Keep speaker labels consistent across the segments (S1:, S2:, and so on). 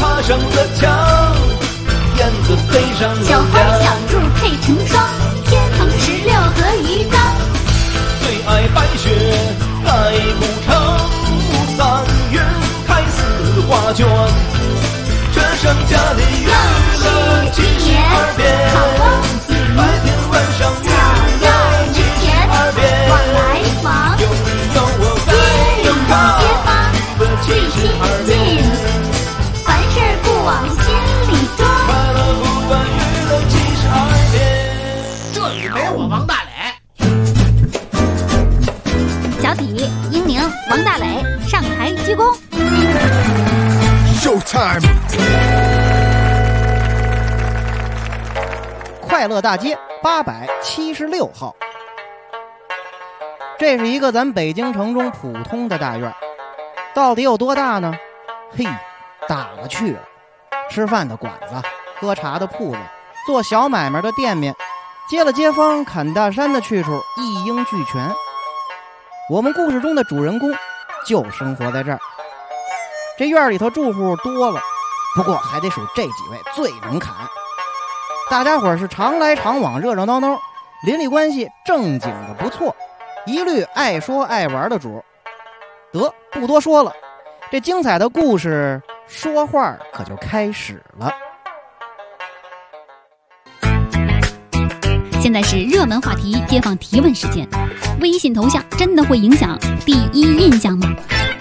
S1: 爬上了墙，燕子飞上了
S2: 小花小兔配成双，天蓬16和鱼缸。
S1: 最爱白雪盖古城，3月开4画卷，这剩下的娱乐72变，白天晚上娱乐72变，
S2: 往来往，
S1: 有你有我
S2: 街里街坊最亲近，凡事不往心里装。
S1: 快乐不断娱乐72变。
S3: 这里没我王大磊。
S2: 小底、英宁、王大磊上台鞠躬。
S4: Showtime！
S5: 快乐大街876号，这是一个咱北京城中普通的大院，到底有多大呢？嘿，大了去了。吃饭的馆子，喝茶的铺子，做小买卖的店面，接了街坊砍大山的去处，一应俱全。我们故事中的主人公就生活在这儿。这院里头住户多了，不过还得数这几位最能砍。大家伙是常来常往，热热闹闹，邻里关系正经的不错，一律爱说爱玩的主。得，不多说了，这精彩的故事说话可就开始了。
S2: 现在是热门话题街坊提问时间，微信头像真的会影响第一印象吗？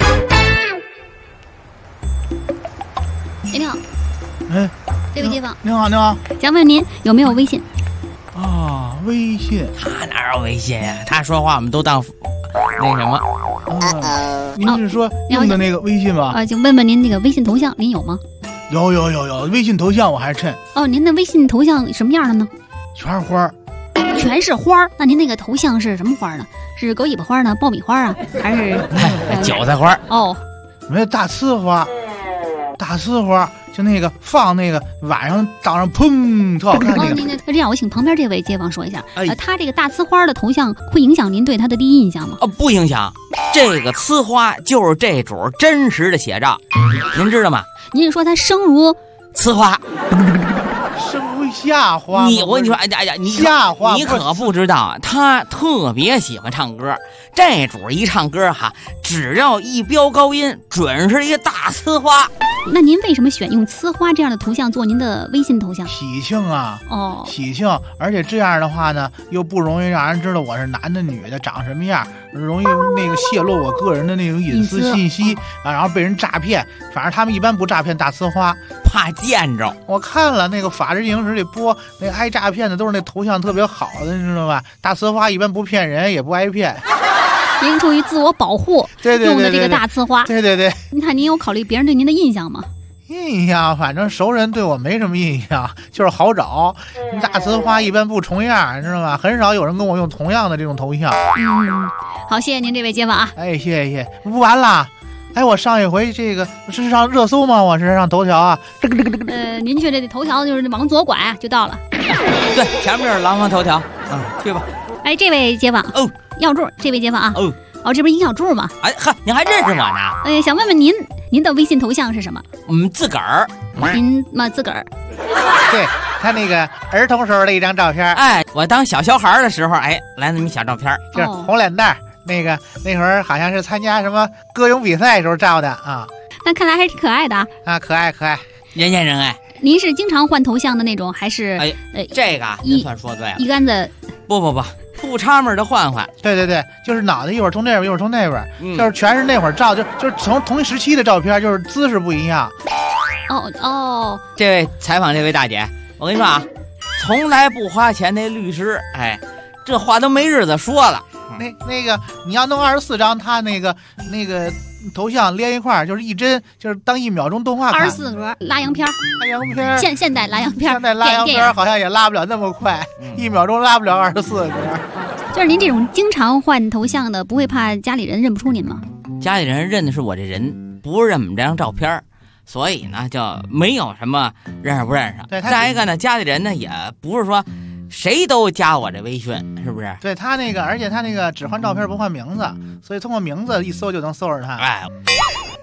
S2: 你好，
S3: 哎，
S2: 这位街坊，
S3: 您好，您好。
S2: 想问您有没有微信？
S3: 啊，微信。
S6: 他哪有微信呀？他说话我们都当那什么。
S3: 您是说用的那个微信吗？
S2: 就问问您那个微信头像您有吗？
S3: 有，微信头像我还趁。
S2: 哦，您的微信头像什么样的呢？
S3: 全是花。
S2: 全是花？那您那个头像是什么花呢？是狗尾巴花呢？爆米花啊？还是
S6: 韭菜花？
S2: 哦，
S3: 没大呲花。大呲花就那个放那个晚上早上砰特好看那个。
S2: 这样，我请旁边这位街坊说一下，他这个大呲花的头像会影响您对他的第一印象吗？
S6: 不影响，这个呲花就是这主真实的写照，您知道吗？
S2: 您是说他生如
S6: 呲花？
S3: 生如夏花？
S6: 我跟你说，哎呀，
S3: 夏花
S6: 你可不知道，他特别喜欢唱歌。这主一唱歌哈，只要一飙高音，准是一个大呲花。
S2: 那您为什么选用呲花这样的图像做您的微信头像？
S3: 喜庆啊！
S2: 哦，
S3: 喜庆，而且这样的话呢，又不容易让人知道我是男的女的，长什么样，容易那个泄露我个人的那种隐私信息啊，然后被人诈骗。反正他们一般不诈骗大呲花，
S6: 怕见着。
S3: 我看了那个《法制进行时》里播那个挨诈骗的都是那头像特别好的，你知道吧？大呲花一般不骗人，也不挨骗。
S2: 您出于自我保护用的这个大呲花，
S3: 对，
S2: 你看您有考虑别人对您的印象吗？
S3: 印象反正熟人对我没什么印象，就是好找。大呲花一般不重样，知道吧？很少有人跟我用同样的这种头像。
S2: 好，谢谢您这位街坊啊。
S3: 哎，谢谢。不完了，哎，我上一回这个是上热搜吗？我是上头条啊。
S2: 您去这头条就是往左拐啊，就到了。
S6: 对，前面是廊坊头条。去吧。
S2: 哎，这位街坊耀柱，这位街坊啊。这不是尹小柱吗？
S6: 哎呵，您还认识我呢？
S2: 想问问您的微信头像是什么？
S6: 自个儿。
S2: 您嘛自个儿？
S3: 对，他那个儿童时候的一张照片。
S6: 哎，我当小孩的时候，来那么小照片，
S3: 就是红脸蛋那会儿好像是参加什么歌咏比赛时候照的啊。
S2: 那看来还是挺可爱的
S3: 啊，可爱，
S6: 人见人爱。
S2: 您是经常换头像的那种，还是？
S6: 这个您算说对了。
S2: 一竿子。
S6: 不插门的换。
S3: 对，就是脑袋一会儿从这边，一会儿从那边，就是全是那会儿照，就是从同一时期的照片，就是姿势不一样。
S6: 这位采访这位大姐，我跟你说啊，从来不花钱那律师，这话都没日子说了。
S3: 那个你要弄24张，他那个头像连一块就是一帧，就是当1秒钟动画看。
S2: 24格拉洋片，现代拉洋片，
S3: 现代拉洋片好像也拉不了那么快，1秒钟拉不了24格。
S2: 就是您这种经常换头像的，不会怕家里人认不出您吗？
S6: 家里人认的是我这人，不是认我们这张照片，所以呢就没有什么认识不认识。再一个呢，家里人呢也不是说谁都加我这微信，是不是？
S3: 对，他那个，而且他那个只换照片不换名字，所以通过名字一搜就能搜着他。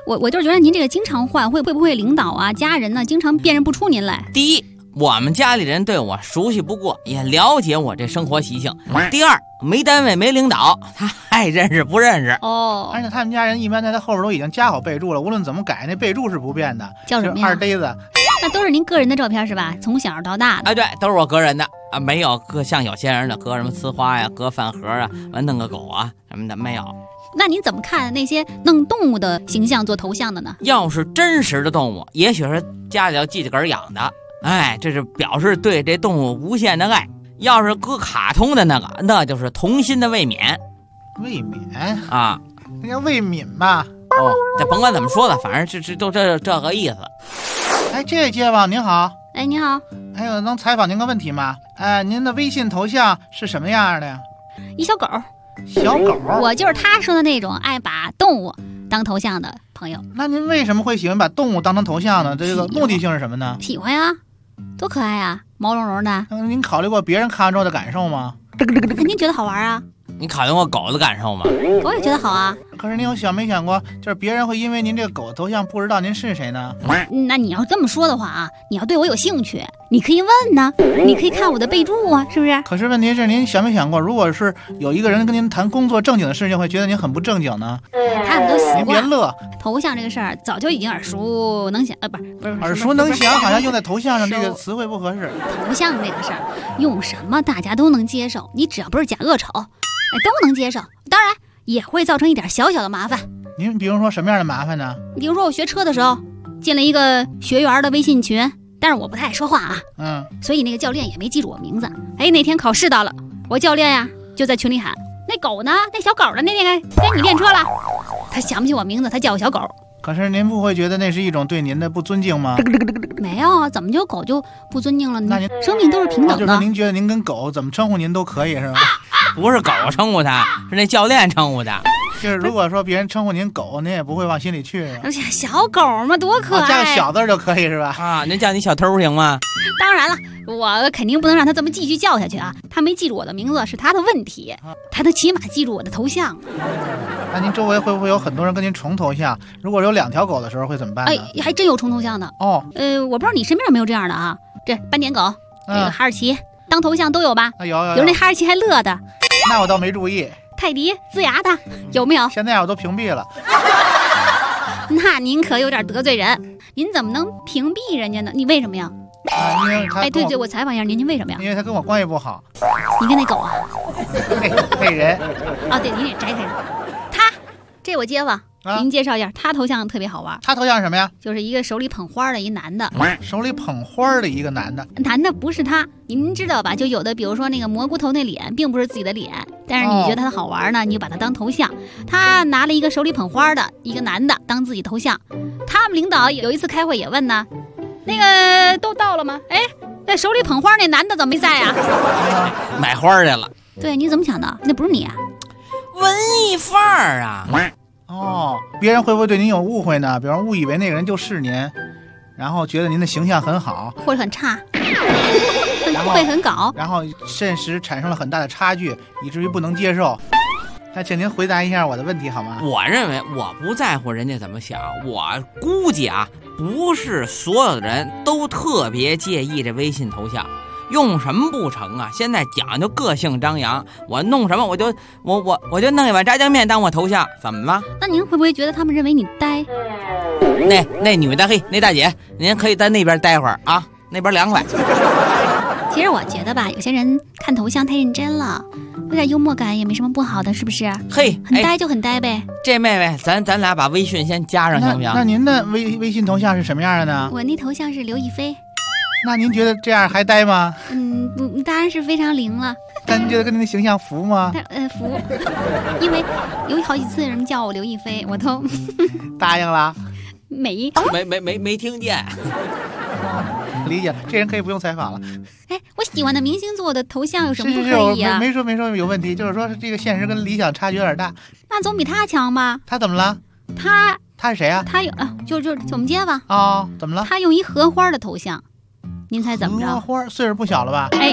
S2: 我就是觉得您这个经常换，会不会领导啊、家人呢，经常辨认不出您来？
S6: 第一，我们家里人对我熟悉不过，也了解我这生活习性。第二，没单位没领导，他爱认识不认识。
S2: 哦，
S3: 而且他们家人一般在他后边都已经加好备注了，无论怎么改，那备注是不变的。
S2: 叫什么呀？
S3: 二呆子。
S2: 那都是您个人的照片是吧？从小到大的。
S6: 对，都是我个人的啊，没有像有些人的搁什么呲花呀，搁饭盒啊，弄个狗啊什么的，没有。
S2: 那您怎么看那些弄动物的形象做头像的呢？
S6: 要是真实的动物，也许是家里要自己个儿养的，这是表示对这动物无限的爱。要是搁卡通的那个，那就是童心的卫冕。
S3: 卫冕
S6: 啊，
S3: 那叫卫冕吧？
S6: 哦，这甭管怎么说的，反正就这个意思。
S3: 哎，这位街坊您好。
S2: 哎，你好。
S3: 哎呦，能采访您个问题吗？您的微信头像是什么样的呀？
S2: 一小狗。
S3: 小狗？
S2: 我就是他说的那种爱把动物当头像的朋友。
S3: 那您为什么会喜欢把动物当成头像呢？这个目的性是什么呢？
S2: 喜欢呀，多可爱呀，毛茸茸的。
S3: 您考虑过别人看完之后的感受吗？
S2: 肯定觉得好玩啊。
S6: 你考虑过狗的感受吗？
S2: 狗也觉得好啊。
S3: 可是您没想过，就是别人会因为您这个狗头像不知道您是谁呢？
S2: 那你要这么说的话啊，你要对我有兴趣，你可以问呢，你可以看我的备注啊，是不是？
S3: 可是问题是，您没想过，如果是有一个人跟您谈工作正经的事情，会觉得您很不正经呢？
S2: 他们都习惯。
S3: 您别乐。
S2: 头像这个事儿早就已经耳熟能详，不是
S3: 耳熟能详，好像用在头像上这个词汇不合适。
S2: 头像这个事儿用什么大家都能接受，你只要不是假恶丑，都能接受。当然也会造成一点小小的麻烦。
S3: 您比如说什么样的麻烦呢？
S2: 比如说我学车的时候进了一个学员的微信群，但是我不太爱说话啊，所以那个教练也没记住我名字。那天考试到了，我教练呀就在群里喊那狗呢，那小狗的那个该你练车了。他想不起我名字，他叫我小狗。
S3: 可是您不会觉得那是一种对您的不尊敬吗？
S2: 没有啊，怎么就狗就不尊敬了呢？那您生命都是平等的。
S3: 就是您觉得您跟狗怎么称呼您都可以是吧？
S6: 不是狗称呼他，是那教练称呼他。
S3: 就是如果说别人称呼您狗，您也不会往心里去。
S2: 而且小狗嘛，多可爱，
S3: 加个小字就可以是吧？
S6: 啊，您叫你小偷行吗？
S2: 当然了，我肯定不能让他这么继续叫下去啊！他没记住我的名字是他的问题，他都起码记住我的头像。
S3: 那您周围会不会有很多人跟您重头像？如果有2条狗的时候会怎么办呢？
S2: 还真有重头像的
S3: 哦。
S2: 我不知道你身边有没有这样的啊？这斑点狗，这个哈士奇当头像都有吧？有那哈士奇还乐的。
S3: 那我倒没注意。
S2: 泰迪龇牙的有没有？
S3: 现在我都屏蔽了。
S2: 那您可有点得罪人，您怎么能屏蔽人家呢？你为什么呀？对，我采访一下您，您为什么呀？
S3: 因为他跟我关系不好。
S2: 你跟那狗啊？
S3: 配人
S2: 啊，对，你得摘开。他，这我街坊，给您介绍一下，他头像特别好玩。
S3: 他头像是什么呀？
S2: 就是一个手里捧花的一男的。
S3: 手里捧花的一个男的。
S2: 男的不是他，您知道吧？就有的，比如说那个蘑菇头那脸，并不是自己的脸，但是你觉得他好玩呢，你就把他当头像。他拿了一个手里捧花的一个男的当自己头像。他们领导有一次开会也问呢，那个都到了吗？那手里捧花那男的怎么没在啊？
S6: 买花去了。
S2: 对，你怎么想的？那不是你啊？
S6: 文艺范儿啊！
S3: 别人会不会对您有误会呢？比方误以为那个人就是您，然后觉得您的形象很好，
S2: 或者很差，会很搞，
S3: 然后甚时产生了很大的差距，以至于不能接受。那请您回答一下我的问题好吗？
S6: 我认为我不在乎人家怎么想，我估计啊，不是所有的人都特别介意这微信头像。用什么不成啊？现在讲究个性张扬，我弄什么我就弄一碗炸酱面当我头像，怎么了？
S2: 那您会不会觉得他们认为你呆？
S6: 那女的那大姐，您可以在那边待会儿啊，那边凉快。
S2: 其实我觉得吧，有些人看头像太认真了，有点幽默感也没什么不好的，是不是？
S6: 很
S2: 呆就很呆呗。
S6: 这妹妹，咱俩把微信先加上行不行？
S3: 那您的微信头像是什么样的呢？
S2: 我那头像是刘亦菲。
S3: 那您觉得这样还呆吗？
S2: 当然是非常灵了。
S3: 但您觉得跟您的形象符吗？
S2: 符，因为有好几次人叫我刘亦菲，我都
S3: 答应了。
S6: 没听见。
S3: 理解，这人可以不用采访了。
S2: 我喜欢的明星做的头像有什么不可以啊？
S3: 没说有问题，就是说这个现实跟理想差距有点大。
S2: 那总比他强吧？
S3: 他怎么了？他是谁啊？
S2: 他有就是我们街坊
S3: 怎么了？
S2: 他用一荷花的头像。您猜怎么着？
S3: 荷花岁数不小了吧？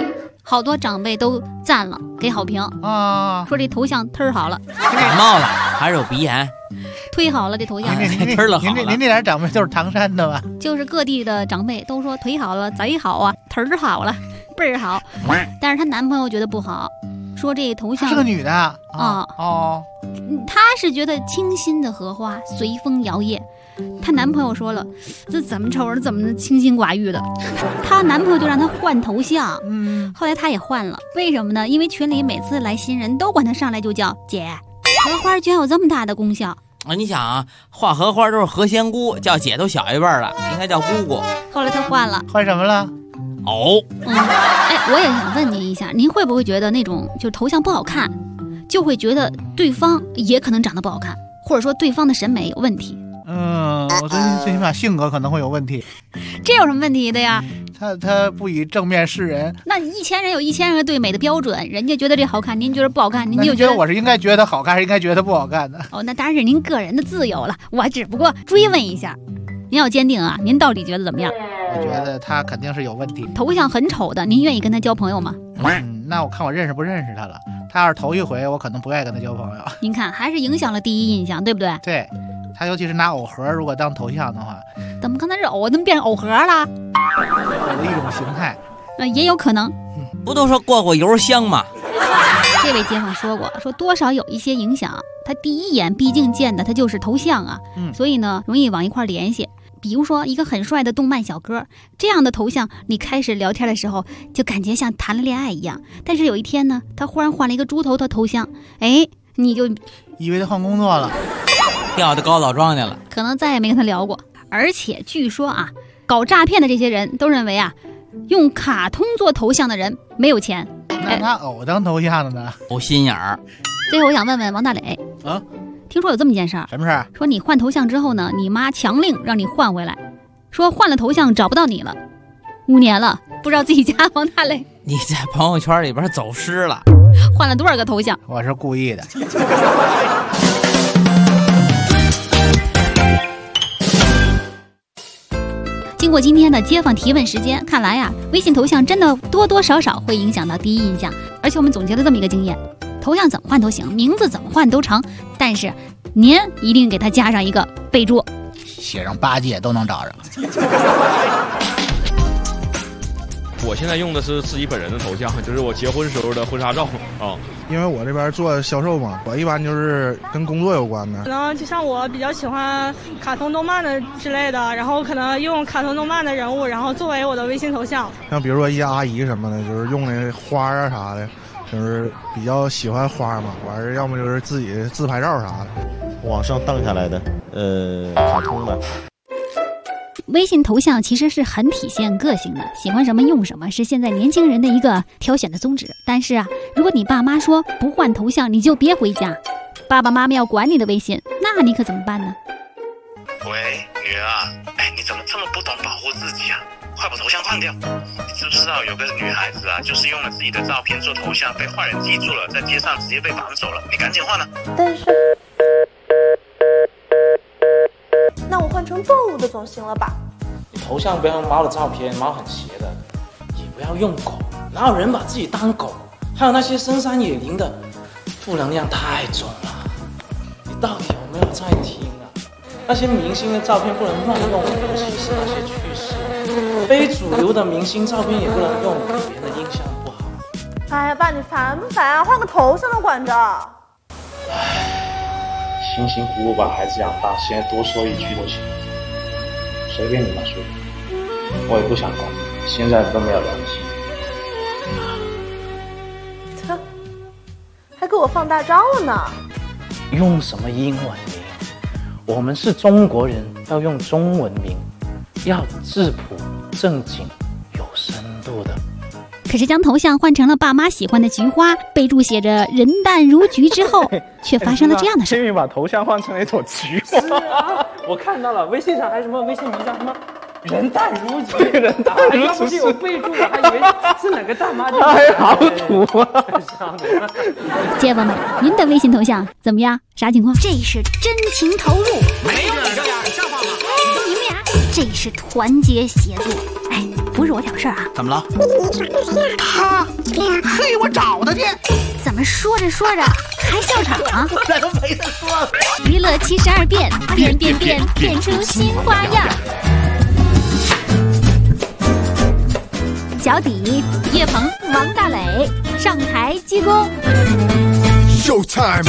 S2: 好多长辈都赞了，给好评
S3: 啊，
S2: 说这头像忒好了。
S6: 感冒了还是有鼻炎？
S2: 忒好了，这头像
S6: 忒了好了。
S3: 您那点长辈就是唐山的吧？
S2: 就是各地的长辈都说忒好了，贼好啊，忒好了，倍儿好。但是她男朋友觉得不好，说这头像
S3: 是个女的啊。哦，
S2: 她是觉得清新的荷花随风摇曳。她男朋友说了，这怎么瞅着怎么清心寡欲的。她男朋友就让她换头像，后来她也换了。为什么呢？因为群里每次来新人都管她上来就叫姐。荷花居然有这么大的功效
S6: 啊！你想啊，画荷花都是何仙姑，叫姐都小一辈了，应该叫姑姑。
S2: 后来她换了，
S3: 换什么了？
S6: 哦，
S2: 我也想问您一下，您会不会觉得那种就是头像不好看，就会觉得对方也可能长得不好看，或者说对方的审美有问题？
S3: 我最起码性格可能会有问题。
S2: 这有什么问题的呀？
S3: 他不以正面示人。那
S2: 1000人有1000人对美的标准，人家觉得这好看，您觉得不好看，您就
S3: 觉得我是应该觉得好看，还是应该觉得不好看的？
S2: 那当然是您个人的自由了。我只不过追问一下，您要坚定啊，您到底觉得怎么样？
S3: 我觉得他肯定是有问题。
S2: 头像很丑的，您愿意跟他交朋友吗？
S3: 那我看我认识不认识他了。他要是头一回，我可能不愿意跟他交朋友。
S2: 您看，还是影响了第一印象，对不对？
S3: 对。他尤其是拿藕盒如果当头像的话，
S2: 怎么刚才是藕，怎么变成藕盒了？
S3: 藕的一种形态，
S2: 也有可能。
S6: 不都说过油香吗？
S2: 这位街坊说过，说多少有一些影响。他第一眼毕竟见的他就是头像啊，所以呢容易往一块联系。比如说一个很帅的动漫小哥，这样的头像，你开始聊天的时候就感觉像谈了恋爱一样。但是有一天呢，他忽然换了一个猪头的头像，你就
S3: 以为他换工作了。
S6: 调到高老庄去了，
S2: 可能再也没跟他聊过。而且据说啊，搞诈骗的这些人都认为啊，用卡通做头像的人没有钱。
S3: 那拿藕当头像的呢？
S6: 有心眼儿。
S2: 最后我想问问王大磊
S3: 啊，
S2: 听说有这么件事儿？
S3: 什么事儿？
S2: 说你换头像之后呢，你妈强令让你换回来，说换了头像找不到你了，5年了，不知道自己家王大磊
S6: 你在朋友圈里边走失了，
S2: 换了多少个头像？
S3: 我是故意的。
S2: 经过今天的街坊提问时间，看来呀，微信头像真的多多少少会影响到第一印象。而且我们总结了这么一个经验：头像怎么换都行，名字怎么换都成，但是您一定给它加上一个备注，
S3: 写上8戒都能找着。
S4: 我现在用的是自己本人的头像，就是我结婚时候的婚纱照啊。
S7: 因为我这边做销售嘛，我一般就是跟工作有关的。
S8: 可能就像我比较喜欢卡通动漫的之类的，然后可能用卡通动漫的人物，然后作为我的微信头像。
S7: 像比如说一些阿姨什么的，就是用那花啊啥的，就是比较喜欢花嘛，完事要么就是自己自拍照啥的。
S9: 网上荡下来的，卡通的。
S2: 微信头像其实是很体现个性的，喜欢什么用什么，是现在年轻人的一个挑选的宗旨。但是啊，如果你爸妈说不换头像你就别回家，爸爸妈妈要管你的微信，那你可怎么办呢？
S10: 喂，女儿，你怎么这么不懂保护自己啊？快把头像换掉！你知不知道有个女孩子啊，就是用了自己的照片做头像，被坏人记住了，在街上直接被绑走了。你赶紧换啊！
S11: 但是，那我换成动物的总行了吧？
S12: 你头像不要用猫的照片，猫很邪的，也不要用狗，哪有人把自己当狗？还有那些深山野林的，负能量太重了。你到底有没有在听啊？那些明星的照片不能乱用，尤其是那些去世。非主流的明星照片也不能用，别人的印象不好。
S11: 哎呀，爸，你烦不烦啊？换个头像都管着。
S12: 辛辛苦苦把孩子养大，现在多说一句都行，随便你们说，我也不想管，现在都没有良心。
S11: 他还给我放大招了呢。
S12: 用什么英文名？我们是中国人，要用中文名，要质朴、正经、有深度的。
S2: 可是将头像换成了爸妈喜欢的菊花，备注写着人淡如菊之后，却发生了这样的事。
S12: 天宇把头像换成了一朵菊花。啊，我看到了，微信上还有什么微信名叫什么人淡如菊，人淡如菊，要不是有备注，我还以为是哪个大妈。哎，好土啊！
S2: 街坊们，您的微信头像怎么样？啥情况？这是真情投入，
S1: 没有你这样，上访了。
S2: 你们俩，这是团结协作。哎，不是。 是我挑事儿啊。
S3: 怎么了？他，嘿，我找他去。
S2: 怎么说着说着还笑场啊？
S3: 这都没得说了。
S2: 娱乐72变，变变变，变出新花样。脚底，叶鹏、王大磊上台鞠躬。
S1: Showtime。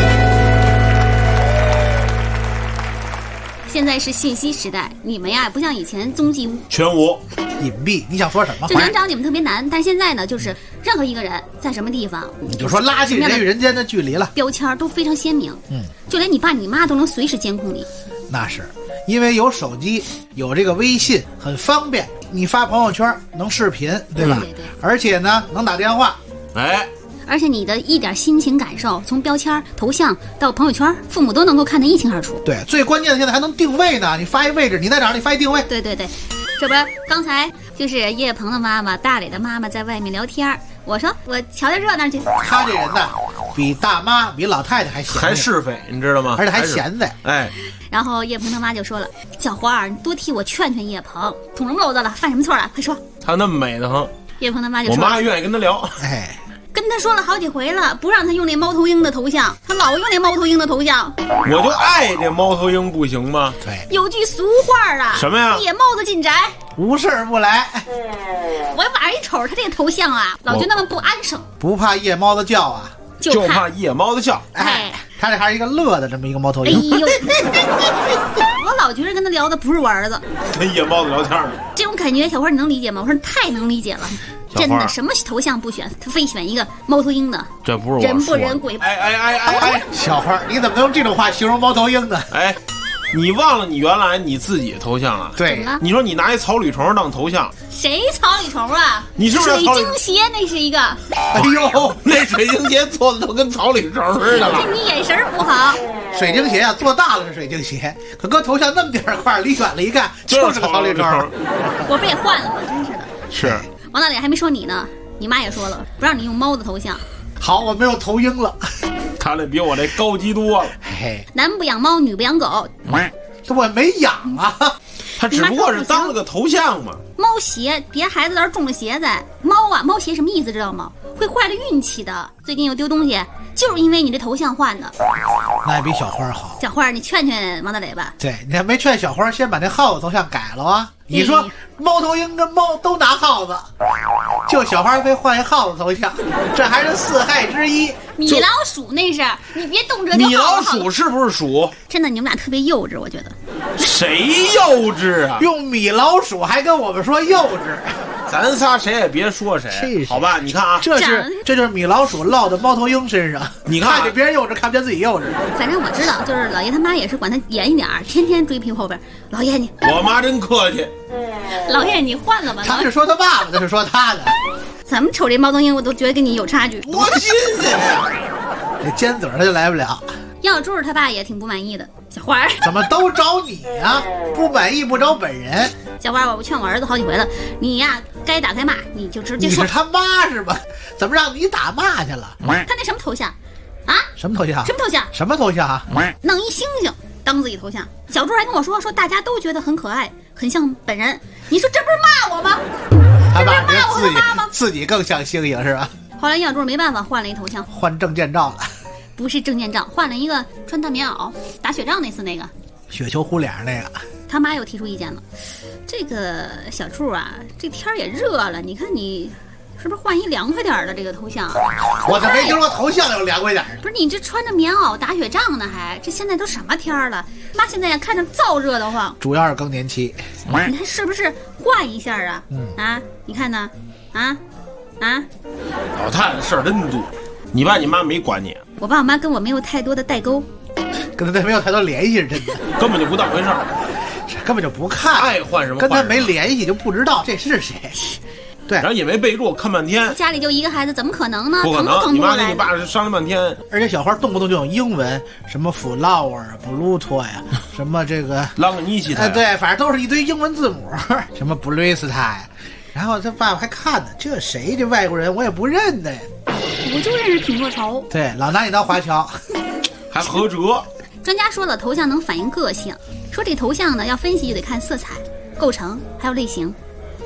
S2: 现在是信息时代，你们呀不像以前踪迹
S13: 全无
S3: 隐蔽。你想说什么？
S2: 之前找你们特别难，但现在呢，就是任何一个人在什么地方，
S3: 你就说拉近人与人间的距离了，
S2: 标签都非常鲜明。就连你爸你妈都能随时监控你。
S3: 那是因为有手机，有这个微信，很方便。你发朋友圈能视频，对吧？
S2: 对。
S3: 而且呢，能打电话。
S13: 哎。
S2: 而且你的一点心情感受，从标签、头像到朋友圈，父母都能够看得一清二楚。
S3: 对，最关键的现在还能定位呢。你发一位置，你在哪儿？你发一定位。
S2: 对。这不，刚才就是叶鹏的妈妈、大磊的妈妈在外面聊天。我说我瞧瞧热闹去。
S3: 他这人呢，比大妈、比老太太还闲，
S13: 还是非，你知道吗？
S3: 而且还闲在。
S13: 哎。
S2: 然后叶鹏他妈就说了：“小花，你多替我劝劝叶鹏，捅什么篓子了？犯什么错了？快说。”
S13: 他那么美的很。
S2: 叶鹏他妈就说：“
S13: 我妈愿意跟他聊。”
S3: 哎。
S2: 跟他说了好几回了，不让他用那猫头鹰的头像，他老用那猫头鹰的头像。
S13: 我就爱这猫头鹰，不行吗？
S3: 对，
S2: 有句俗话啊，
S13: 什么呀？
S2: 野猫子进宅，
S3: 无事不来。
S2: 我晚上一瞅他这个头像啊，老觉得那么不安生。
S3: 不怕夜猫子叫啊，
S13: 就怕夜猫子叫。
S3: 哎，他这还是一个乐的这么一个猫头鹰。
S2: 哎呦，我老觉得跟他聊的不是我儿子，
S13: 跟夜猫子聊天呢。
S2: 这种感觉，小花你能理解吗？我说太能理解了。真的，什么头像不选，他非选一个猫头鹰的。
S13: 这不是我
S2: 人不人鬼。
S3: 哎，小花，你怎么能用这种话形容猫头鹰呢？
S13: 哎，你忘了你原来你自己头像了？
S3: 对，
S2: 啊、
S13: 你说你拿一草履虫当头像，
S2: 谁草履虫啊？
S13: 你是不是
S2: 水晶鞋？那是一个。
S3: 哎呦，
S13: 那水晶鞋做的都跟草履虫似的了。
S2: 这你眼神不好。
S3: 水晶鞋啊，做大了是水晶鞋，可搁头像那么点块，离远了一看就是个草履虫。
S2: 我不也换了吗？真是的。
S13: 是。
S2: 王大磊还没说你呢，你妈也说了，不让你用猫的头像。
S3: 好，我没有头鹰了。
S13: 他这比我这高级多了。
S3: 嘿，
S2: 男不养猫，女不养狗。
S3: 这我没养啊。
S13: 他只不过是当了个头像嘛。
S2: 猫鞋，别孩子那儿中了邪在。猫啊，猫鞋什么意思知道吗？会坏了运气的。最近又丢东西，就是因为你这头像换的。
S3: 那也比小花好。
S2: 小花，你劝劝王大磊吧。
S3: 对，你还没劝小花先把那耗子头像改了啊？你说猫头鹰跟猫都拿耗子，就小花非换一耗子头像，这还是四害之一。
S2: 米老鼠那是，你别动辄就
S13: 米老鼠是不是鼠？
S2: 真的，你们俩特别幼稚，我觉得。
S13: 谁幼稚啊？
S3: 用米老鼠还跟我们说幼稚，
S13: 咱仨谁也别说谁，好吧？你看啊，
S3: 这就是米老鼠落到猫头鹰身上。
S13: 你看
S3: 见别人幼稚，看不见自己幼稚。
S2: 反正我知道，就是老爷他妈也是管他严一点，天天追屁股后边。老爷你，
S13: 我妈真客气。
S2: 老爷你换了吧。
S3: 他是说他爸爸，那是说他的。
S2: 怎么瞅这猫头鹰，我都觉得跟你有差距。
S13: 多新鲜呀！
S3: 这尖嘴他就来不了。
S2: 要猪是他爸也挺不满意的。小花
S3: 怎么都找你呀？不满意不找本人。
S2: 小花，我劝我儿子好几回了，你呀该打该骂你就直接说。
S3: 你是他妈是吧？怎么让你打骂去了？
S2: 他那什么头像啊？
S3: 什么头像？
S2: 什么头像？
S3: 什么头像啊？
S2: 弄一星星当自己头像。小猪还跟我说大家都觉得很可爱，很像本人。你说这不是骂我吗？
S3: 他爸觉得自己更像星星是吧？
S2: 后来小猪没办法换了一头像，
S3: 换证件照了。
S2: 不是证件照，换了一个穿大棉袄打雪仗那次那个
S3: 雪球糊脸那个。
S2: 他妈又提出意见了，这个小猪啊，这天也热了，你看你是不是换一凉快点的这个头像？
S3: 我这没听说头像有凉快点的。
S2: 不是你这穿着棉袄打雪仗呢，还这现在都什么天了？妈现在呀看着燥热得慌，
S3: 主要是更年期。
S2: 你看是不是换一下啊？啊，你看呢？啊？
S13: 老太太事儿真多。你爸你妈没管你？
S2: 我爸我妈跟我没有太多的代沟，
S3: 跟他没有太多联系，真的
S13: 根本就不当回事儿，
S3: 根本就不看，
S13: 爱换什么
S3: 跟他没联系就不知道这是谁。对，
S13: 然后也没备注，看半天。
S2: 家里就一个孩子，怎么可能呢？
S13: 不可能，你妈跟你爸商量半天。
S3: 而且小花动不动就用英文，什么 flower、Bluetooth 呀，什么这个
S13: 朗格尼西塔，
S3: 对，反正都是一堆英文字母，什么 Bluetooth 呀。然后他爸爸还看呢，这谁这外国人我也不认得呀。
S2: 我就认识品若潮。
S3: 对，老拿你当华侨，
S13: 还合辙。
S2: 专家说了，头像能反映个性，说这头像呢要分析就得看色彩、构成还有类型。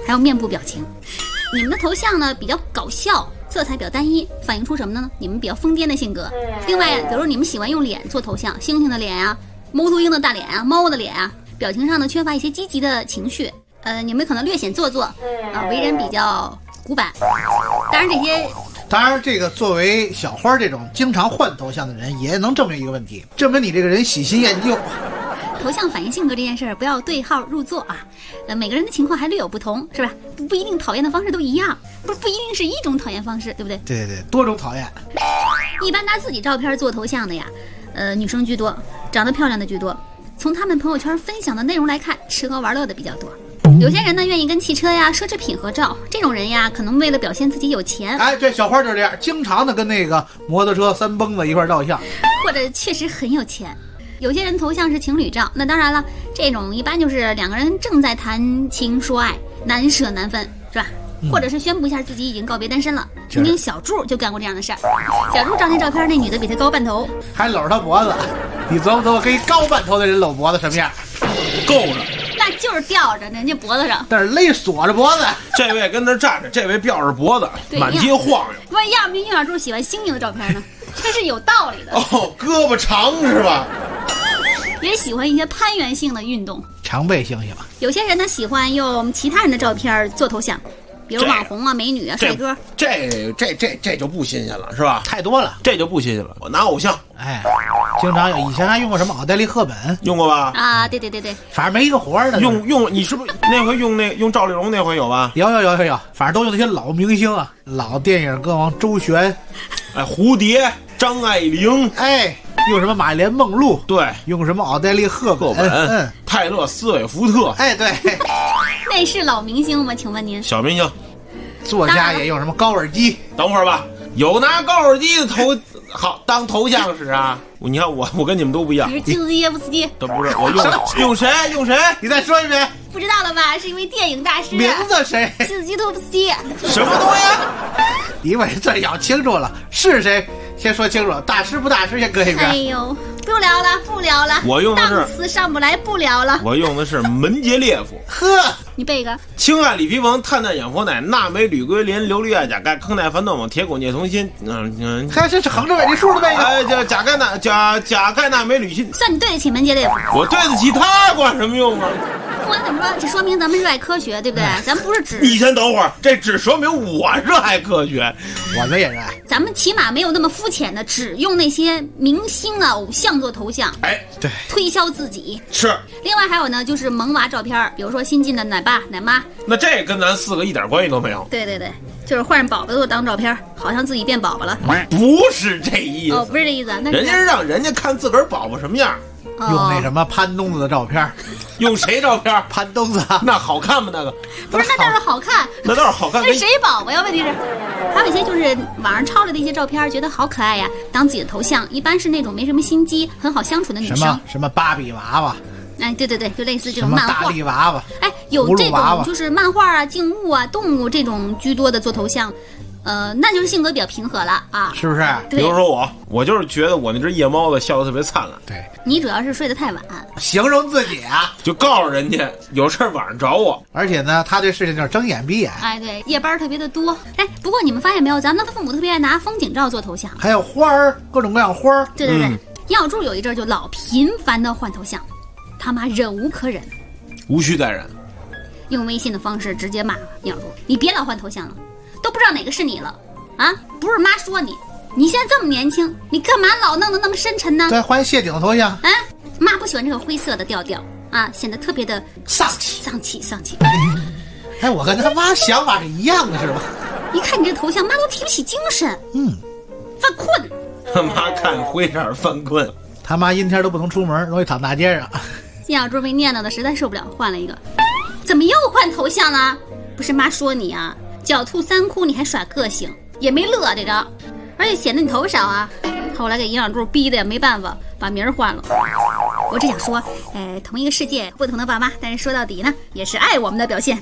S2: 还有面部表情。你们的头像呢比较搞笑，色彩比较单一，反映出什么呢？你们比较疯癫的性格。另外，比如说你们喜欢用脸做头像，猩猩的脸啊，猫头鹰的大脸啊，猫的脸啊，表情上呢缺乏一些积极的情绪。你们可能略显做作啊，为人比较古板。
S3: 当然，这个作为小花这种经常换头像的人，也能证明一个问题，证明你这个人喜新厌旧。
S2: 头像反映性格这件事儿，不要对号入座啊。每个人的情况还略有不同，是吧？不一定讨厌的方式都一样，不一定是一种讨厌方式，对不对？
S3: 对对对，多种讨厌。
S2: 一般拿自己照片做头像的呀，女生居多，长得漂亮的居多。从他们朋友圈分享的内容来看，吃喝玩乐的比较多。有些人呢愿意跟汽车呀、奢侈品合照，这种人呀，可能为了表现自己有钱，
S3: 哎，对，小花就是这样，经常的跟那个摩托车三蹦子一块照相，
S2: 或者确实很有钱。有些人头像是情侣照，那当然了，这种一般就是两个人正在谈情说爱，难舍难分，是吧？或者是宣布一下自己已经告别单身了。曾经小柱就干过这样的事儿。小柱照那照片，那女的比他高半头，
S3: 还搂着他脖子。你琢磨琢磨，跟一高半头的人搂脖子什么样？
S13: 够着。
S2: 那就是吊着人家脖子上，
S3: 但是勒锁着脖子。
S13: 这位跟那站着，这位吊着脖子，满街晃悠。
S2: 不，要不小柱喜欢星星的照片呢？这是有道理的。
S13: 哦，胳膊长是吧？
S2: 也喜欢一些攀援性的运动，
S3: 常备猩猩。
S2: 有些人呢喜欢用其他人的照片做头像，比如网红啊、美女啊、帅哥。
S13: 这就不新鲜了，是吧？
S3: 太多了，
S13: 这就不新鲜了。我拿偶像，
S3: 哎，经常有，以前还用过什么奥黛丽·赫本，
S13: 用过吧？
S2: 啊，对，
S3: 反正没一个活的。
S13: 用，你是不是那回用赵丽蓉那回有吧？
S3: 有，反正都用那些老明星啊，老电影歌王周璇，
S13: 哎，蝴蝶、张爱玲，
S3: 哎。用什么玛莲梦露？
S13: 对，
S3: 用什么奥黛丽·赫本？
S13: 泰勒·斯威夫特。
S3: 哎，对，
S2: 那是老明星吗？请问您？
S13: 小明星。
S3: 作家也用什么高尔基？
S13: 等会儿吧，有拿高尔基的头好当头像使啊？你看我跟你们都不一样。
S2: 你是基斯基耶夫斯基？
S13: 都不是，我用谁？
S3: 你再说一遍。
S2: 不知道了吧？是一位电影大师。
S3: 名字谁？
S2: 基斯基托夫斯基。
S13: 什么东西？
S3: 你把这咬清楚了，是谁？先说清楚，大师不大师先搁一边。
S2: 哎呦，不聊了。
S13: 我用的是
S2: 档次上不来，不聊了。
S13: 我用的是门捷列夫。
S3: 呵，
S2: 你背一个。
S13: 氢氦锂铍硼碳氮氧氟氖钠镁铝硅磷硫氯氦钾钙氪氖樊氖锰铁汞镍铜锌。
S3: 还是横着背，你竖着背。
S13: 哎，钾钙钠镁铝锌。
S2: 算你对得起门捷列夫。
S13: 我对得起他，管什么用啊？
S2: 不管怎么说，这说明咱们热爱科学，对不对？咱不是只……
S13: 你先等会儿，这只说明我热爱科学，
S3: 我们也热爱。
S2: 咱们起码没有那么肤浅的，只用那些明星啊、偶像做头像。
S13: 哎，
S3: 对，
S2: 推销自己
S13: 是。
S2: 另外还有呢，就是萌娃照片，比如说新进的奶爸、奶妈。
S13: 那这跟咱四个一点关系都没有。
S2: 对，就是换上宝宝做当照片，好像自己变宝宝了。
S13: 不是这意思。
S2: 哦，不是这意思。那
S13: 人家让人家看自个儿宝宝什么样。
S3: 用那什么潘东子的照片，
S13: 用谁照片？
S3: 潘东子，
S13: 那好看吗？那个
S2: 不是，那倒是好看，
S13: 那倒是好看。
S2: 那是谁宝宝呀？问题是，还有一些就是网上抄来的一些照片，觉得好可爱呀，当自己的头像，一般是那种没什么心机、很好相处的女生。
S3: 什么芭比娃娃？
S2: 哎，对，就类似这种漫画。
S3: 大力娃娃。
S2: 哎，有这种就是漫画啊、静物啊、动物这种居多的做头像。那就是性格比较平和了啊，
S3: 是不是？
S13: 比如说我就是觉得我那只夜猫子笑得特别灿烂。
S3: 对，
S2: 你主要是睡得太晚，
S3: 形容自己啊，
S13: 就告诉人家有事晚上找我。
S3: 而且呢，他对事情就是睁眼闭眼。
S2: 哎，对，夜班特别的多。哎，不过你们发现没有，咱们的父母特别爱拿风景照做头像，
S3: 还有花儿，各种各样花儿。
S2: 对，杨小柱有一阵就老频繁的换头像，他妈忍无可忍，
S13: 无需再忍，
S2: 用微信的方式直接骂杨小柱，你别老换头像了。都不知道哪个是你了啊！不是妈说你现在这么年轻，你干嘛老弄得那么深沉呢？
S3: 再换谢顶的头像。
S2: 啊，妈不喜欢这个灰色的调调啊，显得特别的丧气。
S3: 哎，我跟他妈想法是一样的，是吧？
S2: 一看你这头像，妈都提不起精神，犯困。
S13: 他妈看灰色犯困，
S3: 他妈阴天都不能出门，容易躺大街上。
S2: 杨小柱被念叨的实在受不了，换了一个。怎么又换头像了？不是妈说你啊？狡兔三窟，你还耍个性，也没乐这招，而且显得你头少啊。后来给营养柱逼的也没办法，把名儿换了。我只想说，同一个世界，不同的爸妈，但是说到底呢，也是爱我们的表现。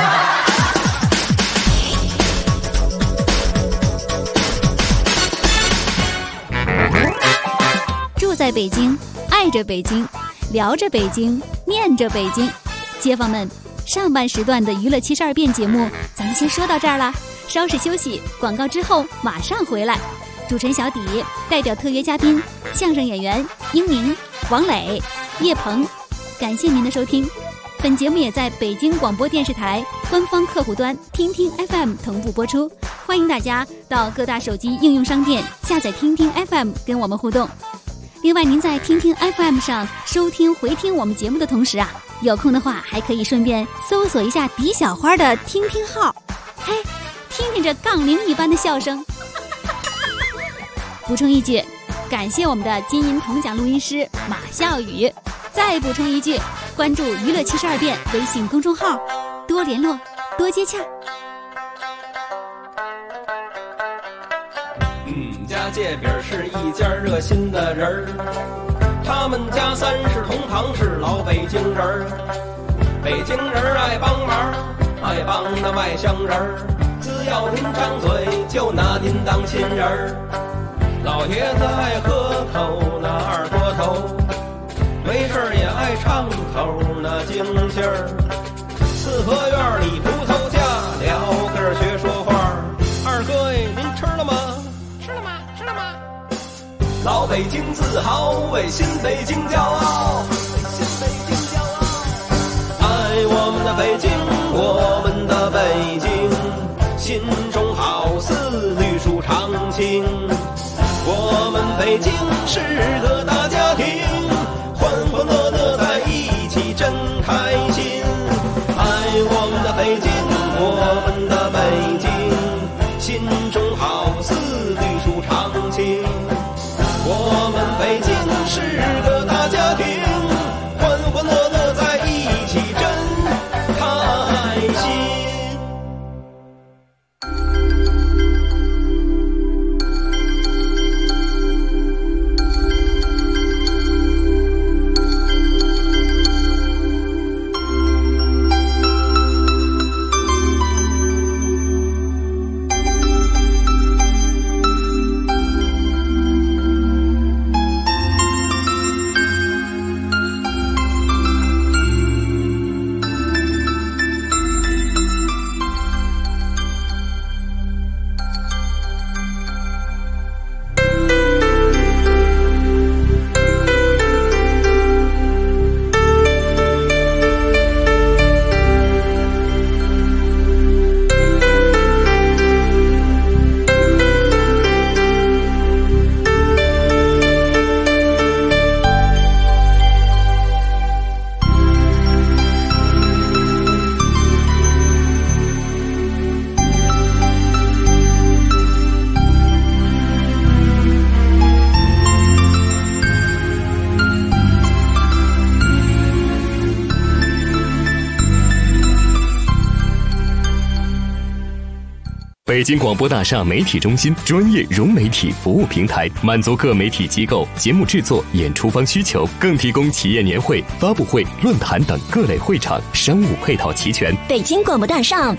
S14: 住在北京，爱着北京，聊着北京，念着北京，街坊们。 上半时段的娱乐72变节目，咱们先说到这儿了，稍事休息，广告之后马上回来。主持人小底代表特约嘉宾相声演员英明、王磊、叶鹏，感谢您的收听。本节目也在北京广播电视台官方客户端听听 FM 同步播出，欢迎大家到各大手机应用商店下载听听 FM 跟我们互动。另外，您在听听 FM 上收听回听我们节目的同时啊，有空的话还可以顺便搜索一下迪小花的听听号，嘿，听听这杠铃一般的笑声。补充一句，感谢我们的金银铜奖录音师马笑宇。再补充一句，关注娱乐72变微信公众号，多联络，多接洽。
S1: 家界饼是一家热心的人儿，他们家三世同堂是老北京人儿。北京人爱帮忙，爱帮那外乡人儿，只要您张嘴就拿您当亲人儿。老爷子爱喝口那二锅头，没事也爱唱口那京戏儿。四合院里葡萄架，聊个学说话。二哥您吃了吗？吃了吗？吃了吗？老北京自豪，为新北京骄傲，为新北京骄傲。爱我们的北京，我们的北京，心中好似绿树长青。我们北京是个大家庭，欢欢乐乐在一起真开心。爱我们的北京，我们的北京，心中好似绿树长青。我们北京是个大家庭，欢欢乐乐在一起真开心。
S15: 北京广播大厦媒体中心专业融媒体服务平台，满足各媒体机构节目制作、演出方需求，更提供企业年会、发布会、论坛等各类会场，商务配套齐全。
S16: 北京广播大厦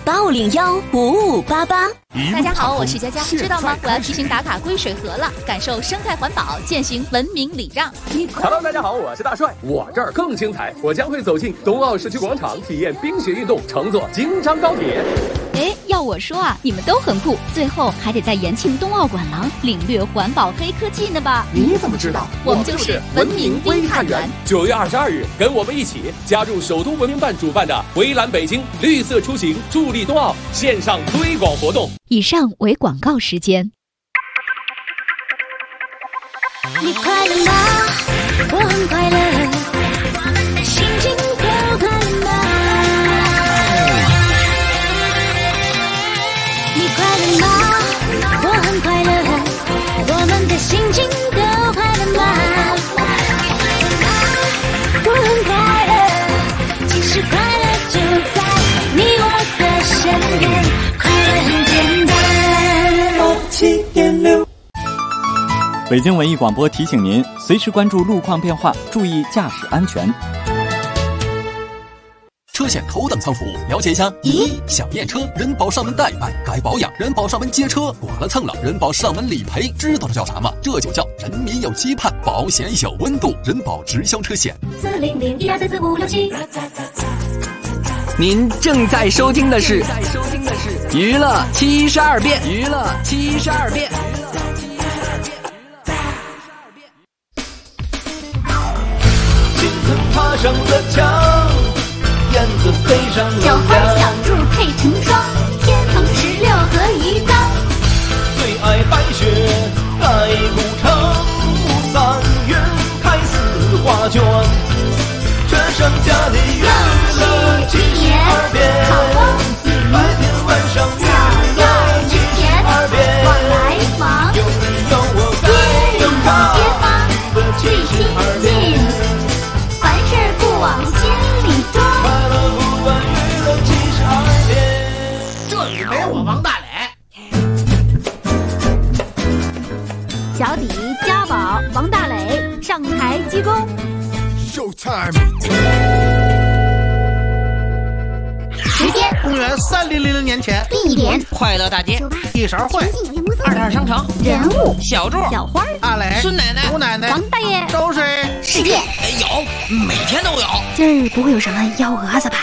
S16: 8515588。
S17: 大家好，我是佳佳，知道吗？我要提醒打卡归水河了，感受生态环保，践行文明礼让。
S18: Hello， 大家好，我是大帅，我这儿更精彩，我将会走进冬奥市区广场，体验冰雪运动，乘坐京张高铁。
S17: 哎，要我说啊，你们都很酷，最后还得在延庆冬奥馆廊领略环保黑科技呢吧？
S18: 你怎么知道？
S17: 我们就是文明微探员。
S18: 9月22日，跟我们一起加入首都文明办主办的围栏北京绿色出行助力冬奥线上推广活动。
S17: 以上为广告时间。
S16: 你快乐吗？我很快乐，心情都快乐吗？你快乐吗？我很快乐，我们的心情都快乐吗？我很快乐，其实快乐就在你我的身边，快乐很简单。7.6
S19: 北京文艺广播提醒您，随时关注路况变化，注意驾驶安全。
S20: 车险头等舱服务，了解一下。1. 想验车，人保上门代办；该保养，人保上门接车；剐了蹭了，人保上门理赔。知道这叫啥吗？这就叫人民有期盼，保险有温度。人保直销车险。40012344567。
S21: 您正在收听的是娱乐72变。娱乐72变。
S1: 青藤爬上了墙，燕子飞上了
S16: 小花小兔配成双，天蓬16和鱼缸。
S1: 最爱白雪盖古城，3月开4画卷。这剩下的娱乐72变，白天晚上娱乐72变。
S16: 往来往，
S1: 有你有我
S16: 街里街坊最亲近，凡事不往心里装。
S1: 快乐不断娱乐72变。
S13: 这里没我王大
S14: 磊。小底、家宝、王大磊上台鞠躬。
S3: Showtime。
S16: 时间：
S3: 公元3000年前。
S16: 地点：
S6: 快乐大街。
S3: 一勺会。
S6: 22商城。
S16: 人物：
S6: 小柱、
S14: 小花、
S3: 阿磊、
S6: 孙奶奶、
S3: 吴奶奶、
S14: 王大爷。
S3: 都是
S16: 事件。
S6: 有，每天都有。
S14: 今儿不会有什么幺蛾子吧？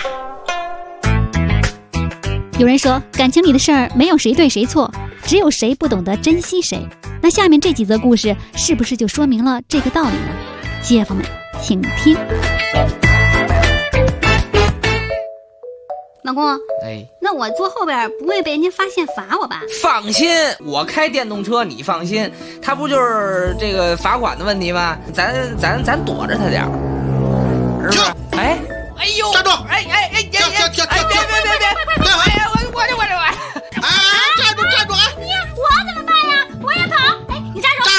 S14: 有人说，感情里的事儿没有谁对谁错，只有谁不懂得珍惜谁。那下面这几则故事是不是就说明了这个道理呢？街坊们请听。
S2: 老公，
S22: 哎，
S2: 那我坐后边不会被人家发现罚我吧？
S22: 放心，我开电动车，你放心。他不就是这个罚款的问题吗？咱躲着他点儿，是不是？哎，哎呦，
S3: 站住！
S22: 哎，别！哎呀，我！
S3: 哎，站住！
S2: 你我怎么办呀？我也跑！哎，你站住！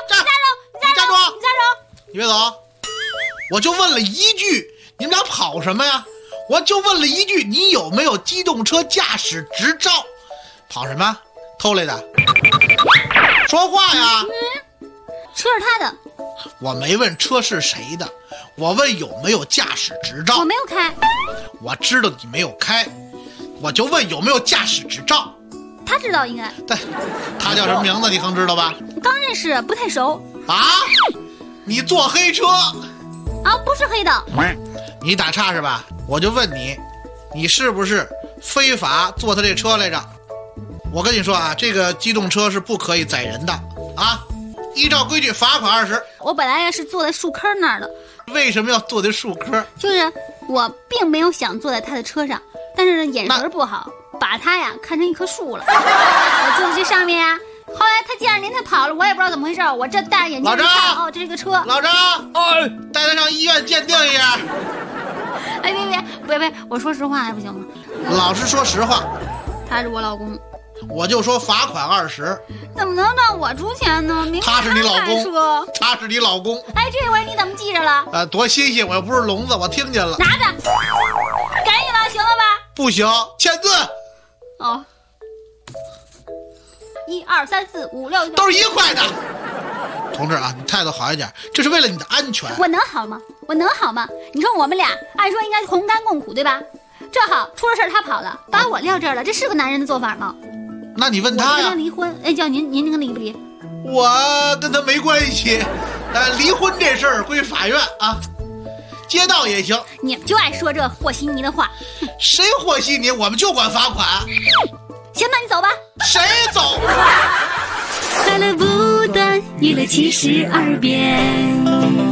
S3: 你别走！我就问了一句，你们俩跑什么呀？我就问了一句，你有没有机动车驾驶执照？跑什么？偷来的？说话呀！
S2: 车是他的。
S3: 我没问车是谁的，我问有没有驾驶执照。
S2: 我没有开。
S3: 我知道你没有开，我就问有没有驾驶执照。
S2: 他知道应该。
S3: 对，他叫什么名字？你更知道吧？
S2: 刚认识，不太熟。
S3: 啊？你坐黑车？
S2: 啊，不是黑的。
S3: 你打岔是吧？我就问你，你是不是非法坐他这车来着？我跟你说啊，这个机动车是不可以载人的啊！依照规矩罚款20。
S2: 我本来是坐在树坑那儿的。
S3: 为什么要坐在树坑？
S2: 就是我并没有想坐在他的车上，但是呢眼神不好，把他呀看成一棵树了。我坐在这上面呀。后来他见着您，他跑了，我也不知道怎么回事。我这戴着眼镜一看，哦，这是个车。
S3: 老张，带他上医院鉴定一下。
S2: 哎，别，我说实话还不行吗？
S3: 老实说实话。
S2: 他是我老公。
S3: 我就说罚款20。
S2: 怎么能让我出钱呢？
S3: 他是你老公。他是你老公。
S2: 哎，这回你怎么记着了？
S3: 多新鲜！我又不是聋子，我听见了。
S2: 拿着，赶紧了，行了吧？
S3: 不行，签字。
S2: 哦。1、2、3、4、5、6，
S3: 都是1块的。同志啊，你态度好一点，这是为了你的安全。
S2: 我能好吗？你说我们俩按说应该同甘共苦，对吧？正好出了事他跑了，把我撂这儿了，这是个男人的做法吗？
S3: 那你问他呀。
S2: 我跟他离婚，哎，叫您跟离不离？
S3: 我跟他没关系，离婚这事儿归法院啊，街道也行。
S2: 你们就爱说这和稀泥的话。
S3: 谁和稀泥？我们就管罚款。
S2: 行，那你走吧。
S3: 谁走？
S16: 快乐不断，娱乐72变。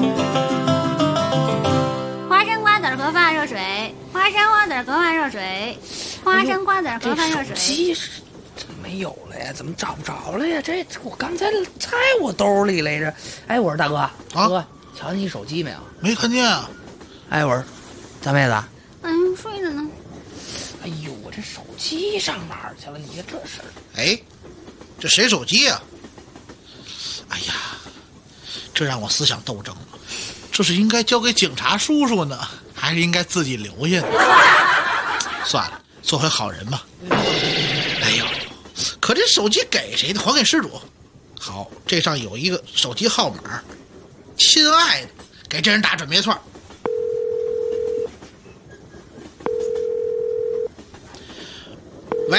S2: 花生瓜子盒饭热水，花生瓜子盒饭热水，花生瓜子盒饭热水。
S22: 手机怎么没有了呀？怎么找不着了呀？这我刚才在我兜里来着。哎，我说大哥，哥，瞧见你手机没有？
S3: 没看见啊。
S22: 哎，我说大妹子。
S2: 睡着呢。
S22: 哎呦，我这手机上哪儿去了？你看这事儿。
S3: 哎，这谁手机呀？哎呀，这让我思想斗争了。这是应该交给警察叔叔呢，还是应该自己留下呢？算了，做回好人吧。哎呦，可这手机给谁的？还给失主。好，这上有一个手机号码，亲爱的，给这人打准别错。喂，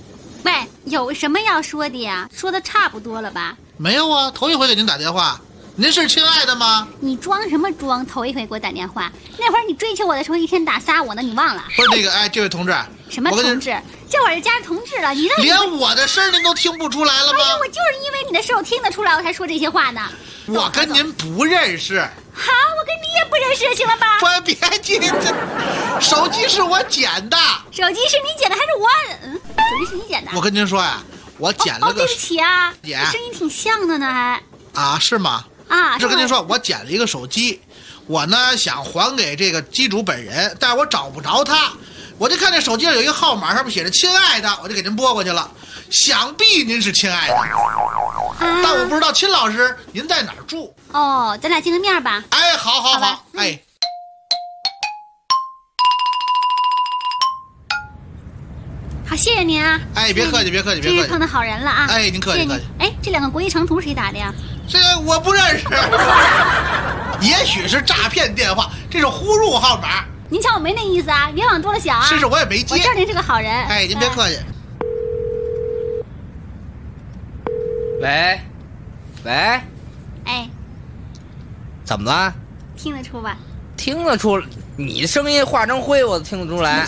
S2: 有什么要说的呀？说的差不多了吧？
S3: 没有啊，头一回给您打电话， 您是亲爱的吗？
S2: 你装什么装？头一回给我打电话，那会儿你追求我的时候，一天打仨我呢，你忘了？
S3: 不是那个，哎，这位同志，
S2: 什么同志？这会儿就加上同志了，你
S3: 连我的声您都听不出来了吗？
S2: 哎呀，我就是因为你的声我听得出来，我才说这些话呢。
S3: 我跟您不认识。
S2: 好，我跟你也不认识，行了吧？
S3: 别急，手机是我捡的。
S2: 手机是你捡的还是我？手机是你捡的。
S3: 我跟您说呀，我捡了个。
S2: 对不起啊，
S3: 姐，
S2: 声音挺像的呢，还。
S3: 啊，是吗？
S2: 啊，
S3: 这跟您说，我捡了一个手机，我呢想还给这个机主本人，但是我找不着他，我就看这手机上有一个号码，上面写着“亲爱的”，我就给您拨过去了。想必您是亲爱的，但我不知道秦老师您在哪儿住。
S2: 哦，咱俩见个面吧。
S3: 哎，好，哎。
S2: 好，谢谢您啊！
S3: 哎，别客气，
S2: 真是碰到好人了啊！
S3: 哎，您客气。
S2: 哎，这2个国际长途谁打的呀？
S3: 这个我不认识，也许是诈骗电话，这是呼入号码。
S2: 您瞧我没那意思啊，冤枉多了小啊！
S3: 是，我也没接。
S2: 我知道您是个好人。
S3: 哎，您别客气。
S22: 喂，
S2: 哎，
S22: 怎么了？
S2: 听得出吧？
S22: 听得出，你的声音化成灰我都听得出来。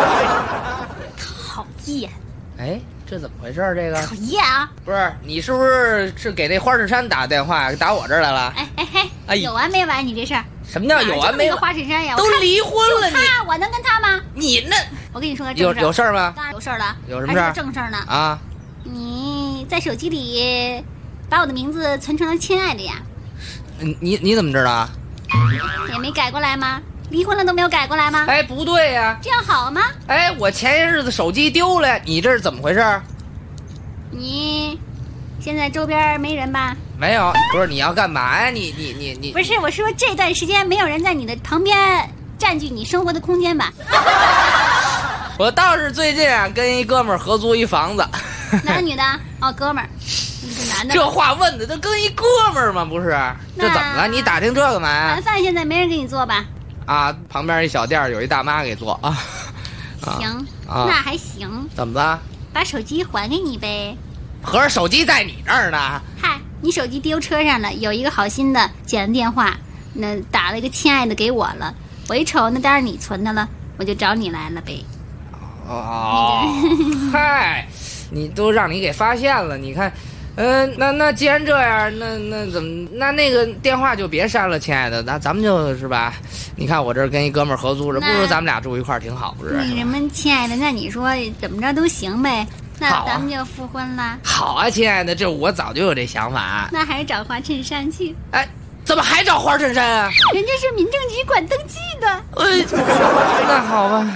S2: 讨厌！
S22: 哎，这怎么回事？这个
S2: 讨厌啊！
S22: 不是你是不是给那花衬衫打电话，打我这儿来了？
S2: 哎，有完没完？你这事儿
S22: 什么叫有完没完？
S2: 花衬衫呀，
S22: 都离婚了，
S2: 我能跟他吗？
S22: 你那，
S2: 我跟你说个正事儿。
S22: 有事儿吗？
S2: 当然有事儿了。
S22: 有什么事儿？
S2: 还是正事儿呢？
S22: 啊！
S2: 你在手机里把我的名字存成了亲爱的呀？
S22: 你怎么知道？
S2: 也没改过来吗？离婚了都没有改过来吗？
S22: 哎，不对呀，
S2: 这样好吗？
S22: 哎，我前些日子手机丢了，你这是怎么回事？
S2: 你现在周边没人吧？
S22: 没有，不是你要干嘛呀？你
S2: 不是，我说这段时间没有人在你的旁边占据你生活的空间吧？
S22: 我倒是最近啊，跟一哥们儿合租一房子。
S2: 男的女的？哦，哥们儿，你是男的。
S22: 这话问的，这跟一哥们儿吗？不是，这怎么了？你打听这干嘛呀？
S2: 晚饭现在没人给你做吧？
S22: 啊，旁边一小店有一大妈给做啊。
S2: 行，那还行。
S22: 怎么了？
S2: 把手机还给你呗。
S22: 合着手机在你这儿呢？
S2: 嗨，你手机丢车上了，有一个好心的捡了电话，那打了一个亲爱的给我了。我一瞅，那当然你存的了，我就找你来了呗。
S22: 哦，嗨，你都让你给发现了，你看，那既然这样，那怎么那个电话就别删了，亲爱的，那咱们就是吧，你看我这跟一哥们儿合租着，不如咱们俩住一块儿挺好，不是？
S2: 那什么，亲爱的，那你说怎么着都行呗？那咱们就复婚了。
S22: 好啊，亲爱的，这我早就有这想法。
S2: 那还是找花衬衫去。
S22: 哎，怎么还找花衬衫啊？
S2: 人家是民政局管登记的。
S22: 那好吧。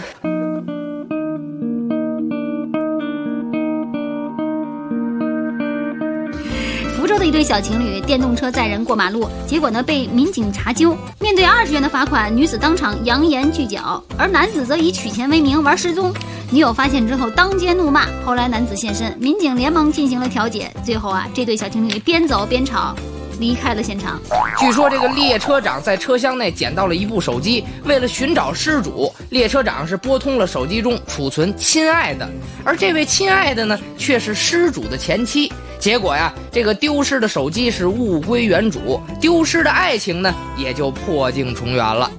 S2: 福州的一对小情侣电动车载人过马路，结果呢被民警查揪，面对20元的罚款，女子当场扬言拒缴，而男子则以取钱为名玩失踪。女友发现之后当街怒骂，后来男子现身，民警连忙进行了调解，最后啊这对小情侣边走边吵，离开了现场。
S22: 据说这个列车长在车厢内捡到了一部手机，为了寻找失主，列车长是拨通了手机中储存亲爱的，而这位亲爱的呢却是失主的前妻。结果呀，这个丢失的手机是物归原主，丢失的爱情呢也就破镜重圆了。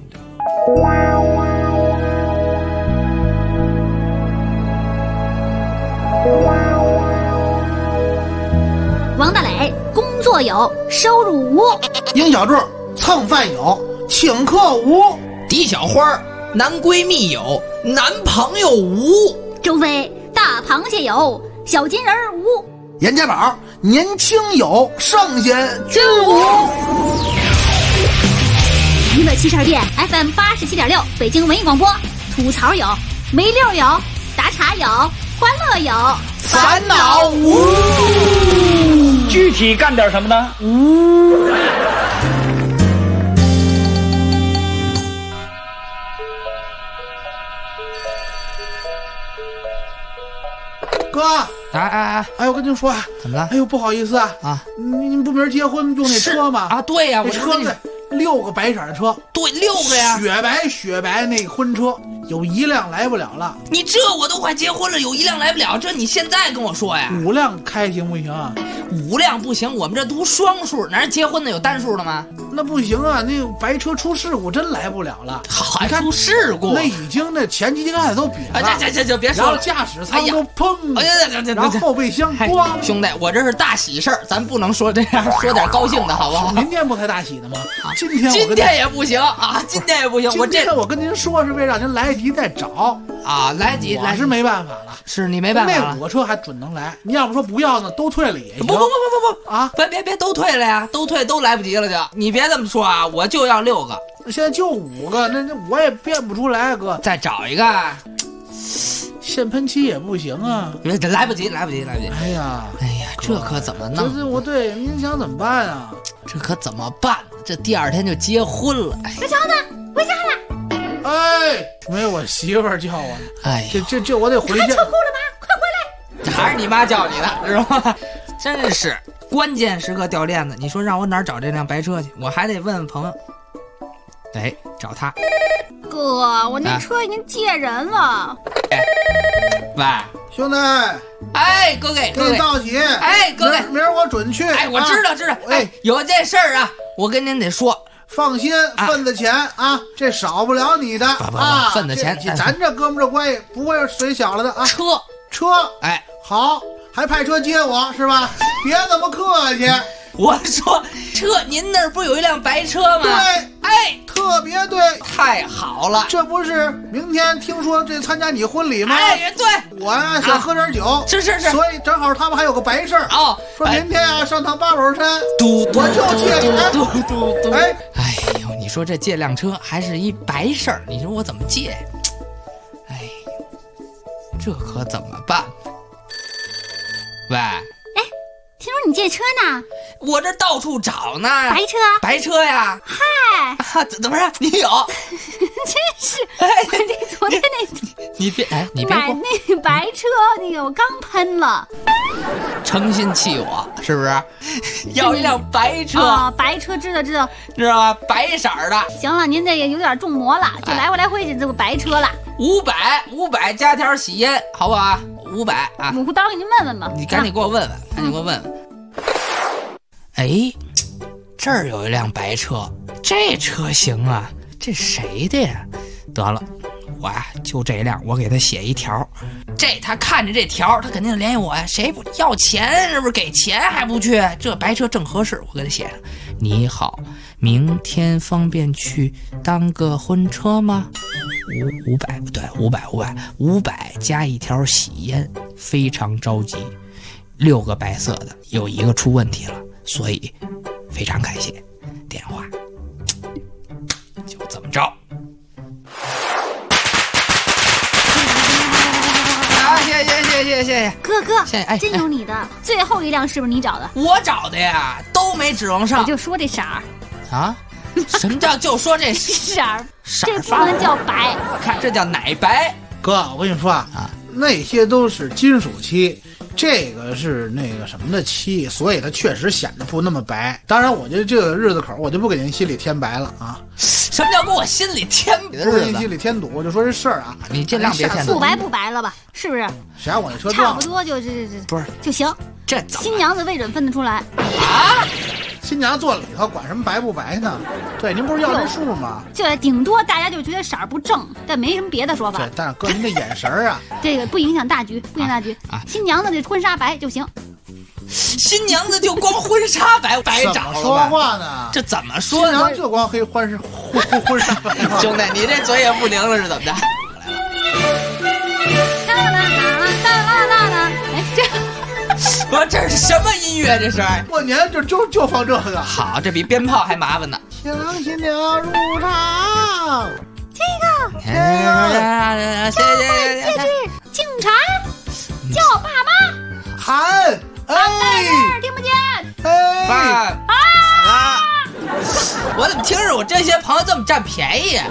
S2: 王大磊工作有，收入无；
S3: 英小柱蹭饭有，请客无；
S22: 狄小花男闺蜜有，男朋友无；
S2: 周飞大螃蟹有，小金人无；
S3: 严家宝年轻有，剩下均无。
S2: 娱乐72变 FM 87.6，北京文艺广播，吐槽有，没溜有，打岔有，欢乐有，
S3: 烦恼无。
S4: 具体干点什么呢？
S3: 哥，
S22: 哎，
S3: 我跟您说，
S22: 怎么了？
S3: 哎呦，不好意思啊，您不明儿结婚用那车吗？
S22: 啊，对呀，我
S3: 车子6个白色的车，
S22: 对，6个呀，
S3: 雪白那个婚车， 有1辆来不了了。
S22: 你这我都快结婚了，有1辆来不了，这你现在跟我说呀
S3: ？5辆开行不行啊
S22: ？5辆不行，我们这读双数，哪是结婚的有单数的吗？
S3: 那不行啊，那白车出事故真来不了了。
S22: 好，还出事故？
S3: 那已经那前机盖都瘪了。
S22: 行，别说了。
S3: 然后驾驶舱都砰，然后后备箱咣。
S22: 兄弟，我这是大喜事儿，咱不能说这样，说点高兴的好不好？
S3: 明天不才大喜的吗？今
S22: 天也不行啊，今天也不行。
S3: 今天我跟您说是为了让您来得及再找
S22: 啊，来得及，
S3: 我是没办法了。
S22: 是你没办法了。
S3: 那5个车还准能来，你要不说不要呢，都退了也行。
S22: 不啊！别都退了呀，都退都来不及了就。你别这么说啊，我就要6个。
S3: 现在就5个，那我也变不出来，哥。
S22: 再找一个。
S3: 现喷漆也不行啊，
S22: 来不及。
S3: 哎呀，
S22: 这可怎么弄？
S3: 这我对您想怎么办啊？
S22: 这可怎么办？这第2天就结婚了。
S2: 小强呢？回家了。
S3: 哎，没有，我媳妇儿叫我呢。
S22: 哎，
S3: 这我得回家。
S2: 还车库了吗？快回来！
S22: 这还是你妈叫你的，知道吗？真是关键时刻掉链子。你说让我哪儿找这辆白车去？我还得问问朋友。哎，找他。
S2: 哥，我那车已经借人了。
S22: 喂，
S3: 兄弟。
S22: 哎，哥给
S3: 道喜。
S22: 哎，哥给，
S3: 明儿我准去。
S22: 哎，我知道。哎，有件事儿啊，我跟您得说。
S3: 放心，份子钱啊，这少不了你的啊。
S22: 份子钱，
S3: 咱这哥们这关系不会水小了的啊。
S22: 车，
S3: 哎，好，还派车接我是吧？别那么客气。
S22: 我说车，您那儿不有一辆白车吗？
S3: 对，
S22: 哎，
S3: 特别对，
S22: 太好了。
S3: 这不是明天听说这参加你婚礼吗？
S22: 哎，对，
S3: 我呀想喝点酒，
S22: 是，
S3: 所以正好他们还有个白事儿
S22: 哦，
S3: 说明天啊上趟八宝山，
S22: 我
S3: 就借你。
S22: 嘟。哎呦，你说这借辆车还是一白事儿，你说我怎么借？哎，这可怎么办？喂。
S2: 听说你借车呢？
S22: 我这到处找呢。白车呀！
S2: 嗨，
S22: 怎么着？你有？
S2: 真是！这昨天
S22: 你别
S2: 买那白车，那个我刚喷了。
S22: 诚心气我是不是？要一辆白车
S2: 啊！白车知道
S22: 吧？白色的。
S2: 行了，您这也有点重魔了，就来回去这个白车了。
S22: 500加条洗烟，好不好？500啊！
S2: 我到给您问问吧。
S22: 你赶紧给我问问。哎，这儿有一辆白车，这车型啊，这谁的呀？得了，我呀就这辆，我给他写一条。他看着这条，他肯定联系我呀。谁不要钱？是不是给钱还不去？这白车正合适，我给他写上。你好，明天方便去当个婚车吗？500不对，500加一条洗烟，非常着急，6个白色的，有1个出问题了，所以非常感谢。电话就这么着。啊，谢谢
S2: 哥，真有你的。最后一辆是不是你找的？
S22: 我找的呀，都没指望上。
S2: 我就说这色儿
S22: 啊。什么叫就说这
S2: 色儿？这不能叫白，
S22: 看这叫奶白。
S3: 哥，我跟你说啊，那些都是金属漆，这个是那个什么的漆，所以它确实显得不那么白。当然，我觉得这个日子口，我就不给您心里添白了啊。
S22: 什么叫给我心里添堵？
S3: 不是您心里添堵，我就说这事儿啊，
S22: 你尽量别添堵。
S2: 不白了吧？是不是？
S3: 谁让我那车
S2: 差不多就
S22: 不是
S2: 就行。
S22: 这
S2: 新娘子未准分得出来
S22: 啊？
S3: 新娘坐里头管什么白不白呢？对，您不是要这数吗？
S2: 就顶多大家就觉得色儿不正，但没什么别的说法。
S3: 对，但是哥您的眼神啊，
S2: 这个不影响大局，新娘子这婚纱白就行。
S22: 新娘子就光婚纱白找了吧？
S3: 怎么说话呢？
S22: 这怎么说呢？
S3: 新娘就光黑婚纱白。
S22: 兄弟，你这嘴也不灵了是怎么着？我这是什么音乐？这是
S3: 过年就放这个。
S22: 好，这比鞭炮还麻烦呢。
S3: 新郎新娘入场。
S2: 谢敬茶，叫爸妈，
S3: 喊
S2: 哎，听不见，
S3: 哎
S22: 我怎么听着我这些朋友这么占便宜？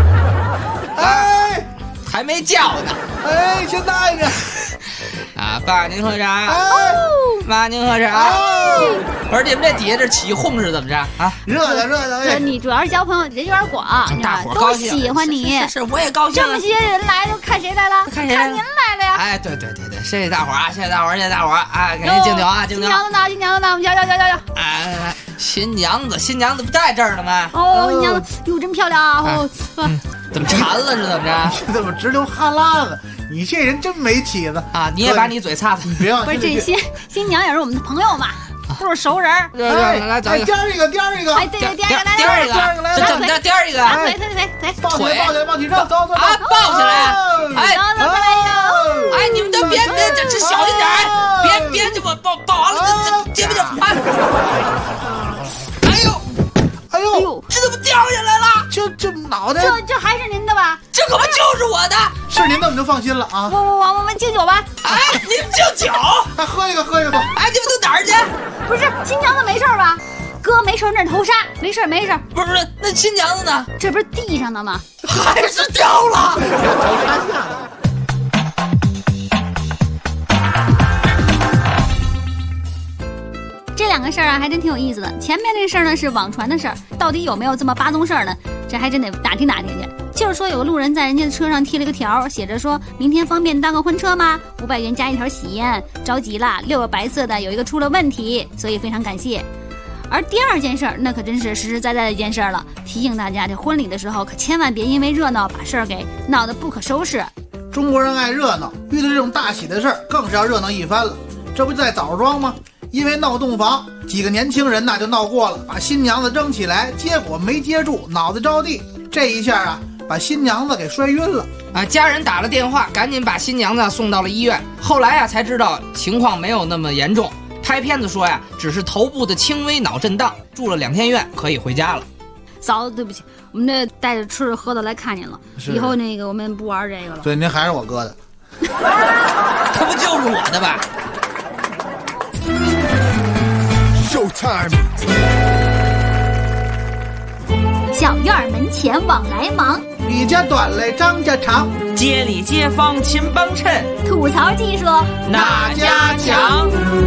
S3: 哎，
S22: 还没叫呢。
S3: 哎，先大一点。
S22: 啊，爸，您喝茶。
S3: 哎，
S22: 妈您喝茶。不是你们这底下这起哄是怎么着啊？
S3: 热闹。
S2: 你主要是交朋友人缘广，
S22: 大伙
S2: 都喜欢你。
S22: 是，我也高兴。
S2: 这么些人来都看谁来了？看您来了呀！
S22: 哎，对，谢谢大伙儿啊，谢谢大伙儿啊，给您敬酒啊，敬酒。
S2: 新娘子呢？我们瞧。
S22: 哎，新娘子不在这儿呢吗？
S2: 哦，娘子哟，真漂亮啊！
S22: 怎么馋了是怎么着？
S3: 你怎么直流哈喇子？你这人真没起子
S22: 啊！你也把你嘴擦擦。
S3: 你别
S2: 不是这些新娘也是我们的朋友嘛，都是熟人。
S22: 来，
S3: 第二一个。
S2: 哎，对，第二个来，
S22: 这怎么着？第二一个。
S2: 腿，
S3: 抱起这，走。
S22: 啊，抱起来！哎，
S2: 走过来呀！
S22: 哎，你们都别，这小心点，别这么抱完了，这不就？哎呦，这怎么掉下来了？
S3: 这脑袋，
S2: 这还是您的吧？
S22: 这可不就是我的？
S3: 是您的，我们就放心了啊！
S2: 我们敬酒吧！
S22: 哎，你们敬酒？
S3: 哎，喝一个！
S22: 哎，你们都哪儿去？
S2: 不是新娘子没事吧？哥没事，那是头纱，没事。
S22: 不是，那新娘子呢？
S2: 这不是地上的吗？
S22: 还是掉了。
S3: 头纱下的。
S2: 这两个事儿啊，还真挺有意思的。前面这事儿呢是网传的事儿，到底有没有这么八宗事儿呢？这还真得打听去。就是说有个路人在人家的车上贴了个条，写着说明天方便当个婚车吗？500元加一条喜烟，着急了，6个白色的有一个出了问题，所以非常感谢。而第二件事儿，那可真是实实在在的一件事儿了，提醒大家这婚礼的时候可千万别因为热闹把事儿给闹得不可收拾。
S3: 中国人爱热闹，遇到这种大喜的事儿更是要热闹一番了。这不就在枣庄吗？因为闹洞房，几个年轻人就闹过了，把新娘子扔起来，结果没接住，脑子着地，这一下把新娘子给摔晕了
S22: 啊！家人打了电话，赶紧把新娘子送到了医院。后来才知道情况没有那么严重，拍片子说只是头部的轻微脑震荡，住了2天院，可以回家了。
S2: 嫂子，对不起，我们这带着吃的喝的来看您了，以后我们不玩这个了。
S3: 对，您还是我哥的，
S22: 可不就是我的吧
S16: ？Showtime！
S2: 小院门前往来忙，
S3: 李家短来张家长，
S6: 街里街坊勤帮衬，
S2: 吐槽技术
S6: 哪家强？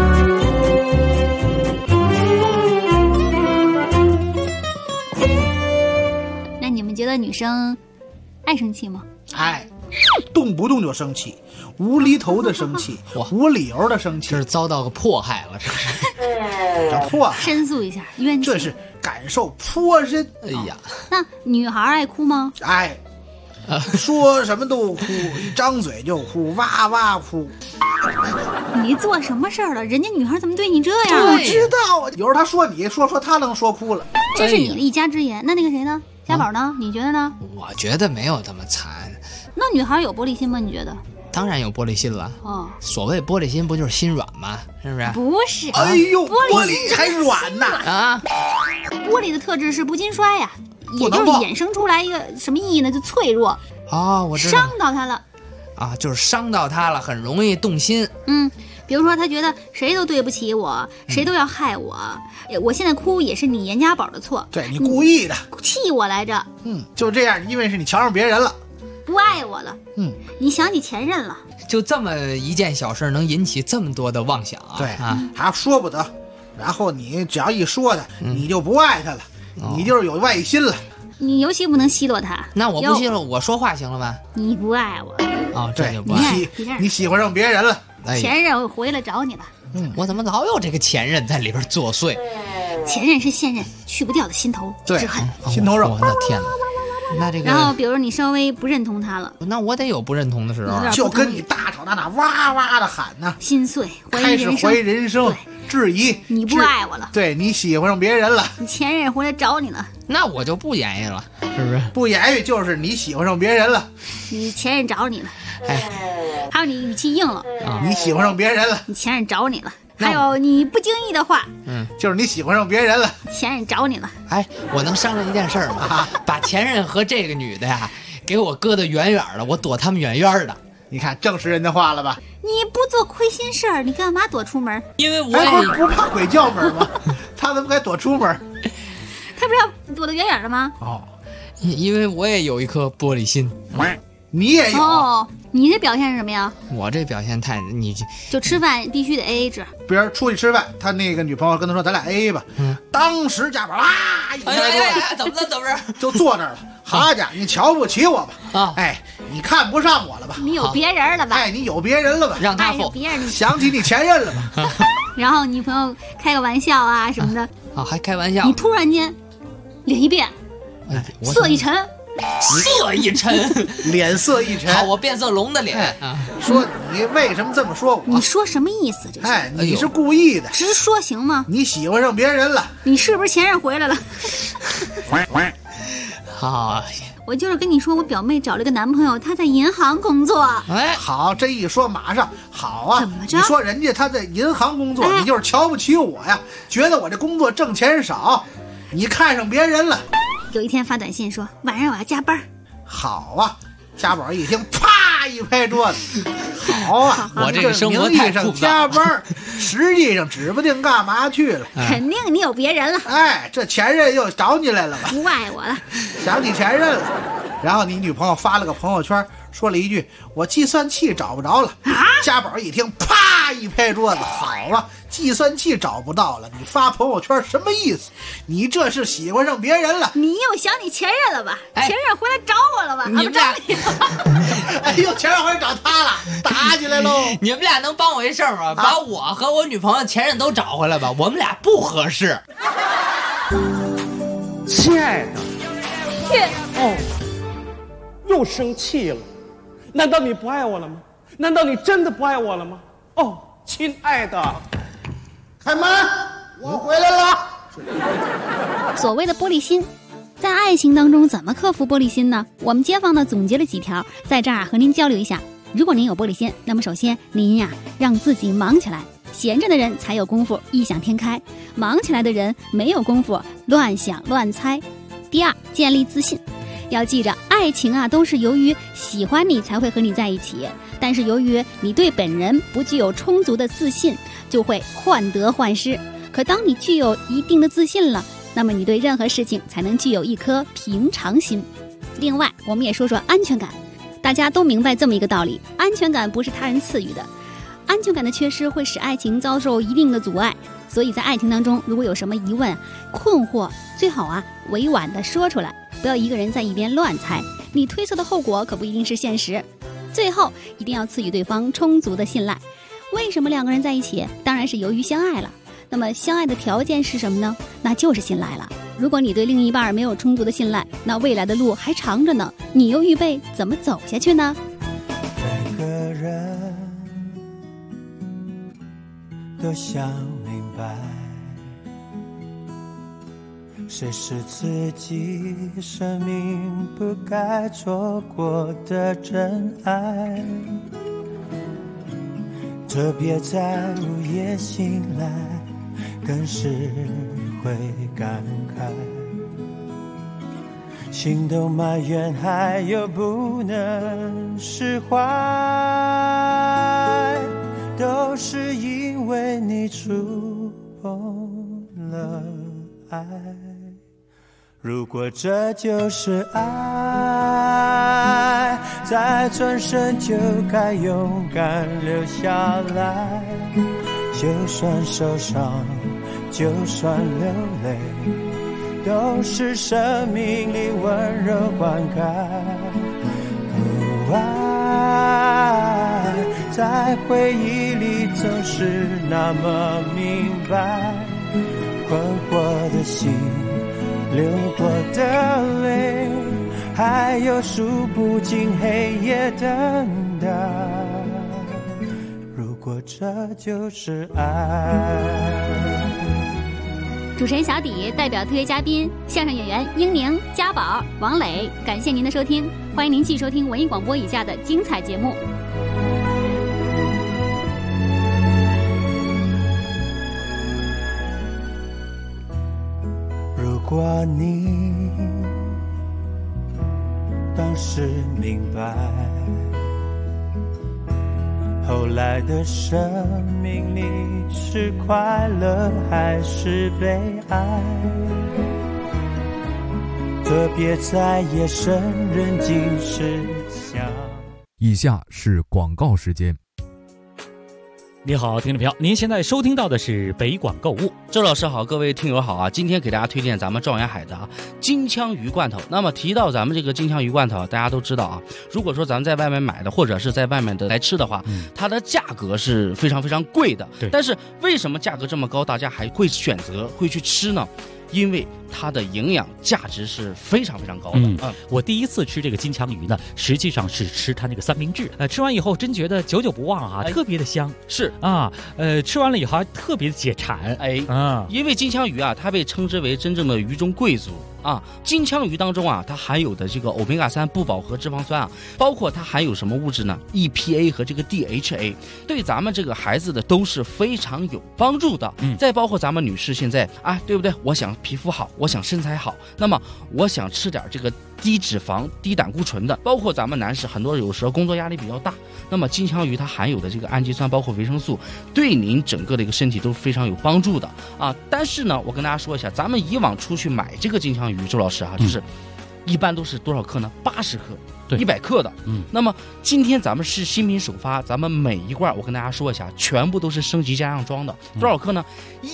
S2: 那你们觉得女生爱生气吗？
S3: 爱，动不动就生气，无厘头的生气，无理由的生气，
S22: 这是遭到个迫害了，这是。
S3: 这迫害，
S2: 申诉一下冤气，
S3: 这是感受颇深。
S22: 哎呀，
S2: 那女孩爱哭吗？
S3: 爱，说什么都哭，一张嘴就哭，哇哇哭。
S2: 你做什么事儿了？人家女孩怎么对你这样？
S3: 不知道，有时候他说你说他能说哭了，
S2: 这是你的一家之言。那个谁呢？家宝呢？你觉得呢？
S22: 我觉得没有这么惨。
S2: 那女孩有玻璃心吗？你觉得？
S22: 当然有玻璃心了。
S2: 哦，
S22: 所谓玻璃心不就是心软吗？是不是？
S2: 不是。
S3: 哎呦，玻璃还软呐！
S22: 啊，
S2: 玻璃的特质是不经摔呀，也就是衍生出来一个什么意义呢？就脆弱。
S22: 哦，我知道。
S2: 伤到他了。
S22: 啊，就是伤到他了，很容易动心。
S2: 比如说他觉得谁都对不起我，谁都要害我，我现在哭也是你严家宝的错，
S3: 对你故意的，
S2: 气我来着。
S3: 就这样，因为是你瞧上别人了，
S2: 不爱我了。你想起前任了。
S22: 就这么一件小事能引起这么多的妄想啊！
S3: 对啊，还说不得。然后你只要一说他，你就不爱他了，你就是有外心了。
S2: 你尤其不能奚落他。
S22: 那我不奚落，我说话行了吧？
S2: 你不爱我。
S22: 哦，这就不爱
S3: 你喜欢上别人了。
S2: 前任回来找你了。
S22: 我怎么老有这个前任在里边作祟？
S2: 前任是现任去不掉的心头之恨，
S3: 心头肉。
S22: 我的天哪！那这个，
S2: 然后比如你稍微不认同他了，
S22: 那我得有不认同的时候，
S3: 就跟你大吵大闹，哇哇的喊呢，
S2: 心碎，
S3: 开始怀疑人生，质疑
S2: 你不爱我了，
S3: 对你喜欢上别人了，
S2: 你前任回来找你了，
S22: 那我就不言语了，是不是？
S3: 不言语就是你喜欢上别人了，
S2: 你前任找你了，
S22: 哎，
S2: 还有你语气硬了，
S3: 你喜欢上别人了，
S2: 你前任找你了。还有你不经意的话，
S3: 就是你喜欢上别人了，
S2: 前任找你了。
S22: 哎，我能商量一件事儿吗？把前任和这个女的呀，给我搁得远远的，我躲他们远远的。
S3: 你看正是人的话了吧？
S2: 你不做亏心事儿，你干嘛躲出门？
S22: 因为我
S3: 不怕鬼叫门吗？他怎么该躲出门？
S2: 他不是要躲得远远的吗？
S3: 哦，
S22: 因为我也有一颗玻璃心。
S3: 你也有。
S2: 哦，你这表现是什么呀？
S22: 我这表现太
S2: 就吃饭必须得 AA 制。
S3: 比如出去吃饭，他那个女朋友跟他说：“咱俩 AA 吧。”当时家宝一拍桌，
S22: 怎么着？
S3: 就坐那儿了。好家伙，你瞧不起我吧？
S22: 啊，
S3: 哎，你看不上我了吧？
S2: 你有别人了吧？
S3: 哎，你有别人了吧？
S22: 让他
S2: 有别人，
S3: 想起你前任了吧？
S2: 然后女朋友开个玩笑啊什么的。
S22: 还开玩笑。
S2: 你突然间脸一变，色一沉。
S22: 色一沉，
S3: 脸色一沉。
S22: 好，我变色龙的脸。
S3: 说你为什么这么说我？
S2: 你说什么意思？这是？
S3: 哎，你是故意的。
S2: 直说行吗？
S3: 你喜欢上别人了？
S2: 你是不是前任回来了？
S22: 好，
S2: 我就是跟你说，我表妹找了个男朋友，他在银行工作。
S3: 哎，好，这一说马上好啊。
S2: 怎么着？
S3: 你说人家他在银行工作，你就是瞧不起我呀？觉得我这工作挣钱少，你看上别人了。
S2: 有一天发短信说晚上我要加班。
S3: 好啊，家宝一听，啪一拍桌子，好啊，
S22: 我这个生活
S3: 名义上加班，实际上指不定干嘛去了。
S2: 肯定你有别人了。
S3: 哎，这前任又找你来了吧？
S2: 不爱我了，
S3: 想起前任了。然后你女朋友发了个朋友圈，说了一句：“我计算器找不着了。”家宝一听，啪一拍桌子，好啊，计算器找不到了，你发朋友圈什么意思？你这是喜欢上别人了？
S2: 你又想你前任了吧？前任回来找我了吧？
S22: 你们俩，
S3: 哎呦，前任回来找他了，打起来喽！
S22: 你们俩能帮我一事儿吗？把我和我女朋友前任都找回来吧，我们俩不合适。
S4: 亲爱的，哦，又生气了？难道你不爱我了吗？难道你真的不爱我了吗？哦，亲爱的，
S3: 开门，我回来了。
S2: 所谓的玻璃心，在爱情当中怎么克服玻璃心呢？我们街坊呢总结了几条，在这儿和您交流一下。如果您有玻璃心，那么首先您呀让自己忙起来，闲着的人才有功夫异想天开，忙起来的人没有功夫乱想乱猜。第二，建立自信。要记着，爱情啊都是由于喜欢你才会和你在一起，但是由于你对本人不具有充足的自信，就会患得患失。可当你具有一定的自信了，那么你对任何事情才能具有一颗平常心。另外，我们也说说安全感。大家都明白这么一个道理，安全感不是他人赐予的，安全感的缺失会使爱情遭受一定的阻碍。所以在爱情当中，如果有什么疑问、困惑，最好啊委婉地说出来，不要一个人在一边乱猜，你推测的后果可不一定是现实。最后一定要赐予对方充足的信赖。为什么两个人在一起？当然是由于相爱了。那么相爱的条件是什么呢？那就是信赖了。如果你对另一半没有充足的信赖，那未来的路还长着呢，你又预备怎么走下去呢？
S1: 每个人都想明白，谁是自己生命不该错过的真爱，特别在午夜醒来，更是会感慨，心动埋怨还有不能释怀，都是因为你触碰了爱。如果这就是爱，再转身就该勇敢留下来，就算受伤，就算流泪，都是生命里温柔灌溉。爱在回忆里总是那么明白，困惑的心，流过的泪，还有数不尽黑夜等待。如果这就是爱。
S2: 主持人小底代表特约嘉宾相声演员英宁、家宝、王磊，感谢您的收听，欢迎您继续收听文艺广播以下的精彩节目。
S1: 如果你当时明白，后来的生命里是快乐还是悲哀， 特别在夜深人静时想。
S5: 以下是广告时间。
S8: 你好，听众朋友，您现在收听到的是北广购物。
S22: 周老师好，各位听友好啊！今天给大家推荐咱们状元海的金枪鱼罐头。那么提到咱们这个金枪鱼罐头，大家都知道啊，如果说咱们在外面买的，或者是在外面的来吃的话，它的价格是非常非常贵的。
S8: 对。
S22: 但是为什么价格这么高，大家还会选择会去吃呢？因为它的营养价值是非常非常高的。
S8: 我第一次吃这个金枪鱼呢，实际上是吃它那个三明治。吃完以后真觉得久久不忘啊，特别的香。
S22: 是
S8: 啊，吃完了以后还特别的解馋。
S22: 因为金枪鱼啊，它被称之为真正的鱼中贵族啊。金枪鱼当中啊，它含有的这个欧米伽3不饱和脂肪酸啊，包括它含有什么物质呢 ？EPA 和这个 DHA， 对咱们这个孩子的都是非常有帮助的。再包括咱们女士现在啊，对不对？我想皮肤好，我想身材好，那么我想吃点这个低脂肪、低胆固醇的，包括咱们男士很多有时候工作压力比较大，那么金枪鱼它含有的这个氨基酸，包括维生素，对您整个的一个身体都非常有帮助的啊。但是呢，我跟大家说一下，咱们以往出去买这个金枪鱼，周老师啊，就是一般都是多少克呢？80克。100克的，那么今天咱们是新品首发，咱们每一罐我跟大家说一下，全部都是升级加上装的，多少克呢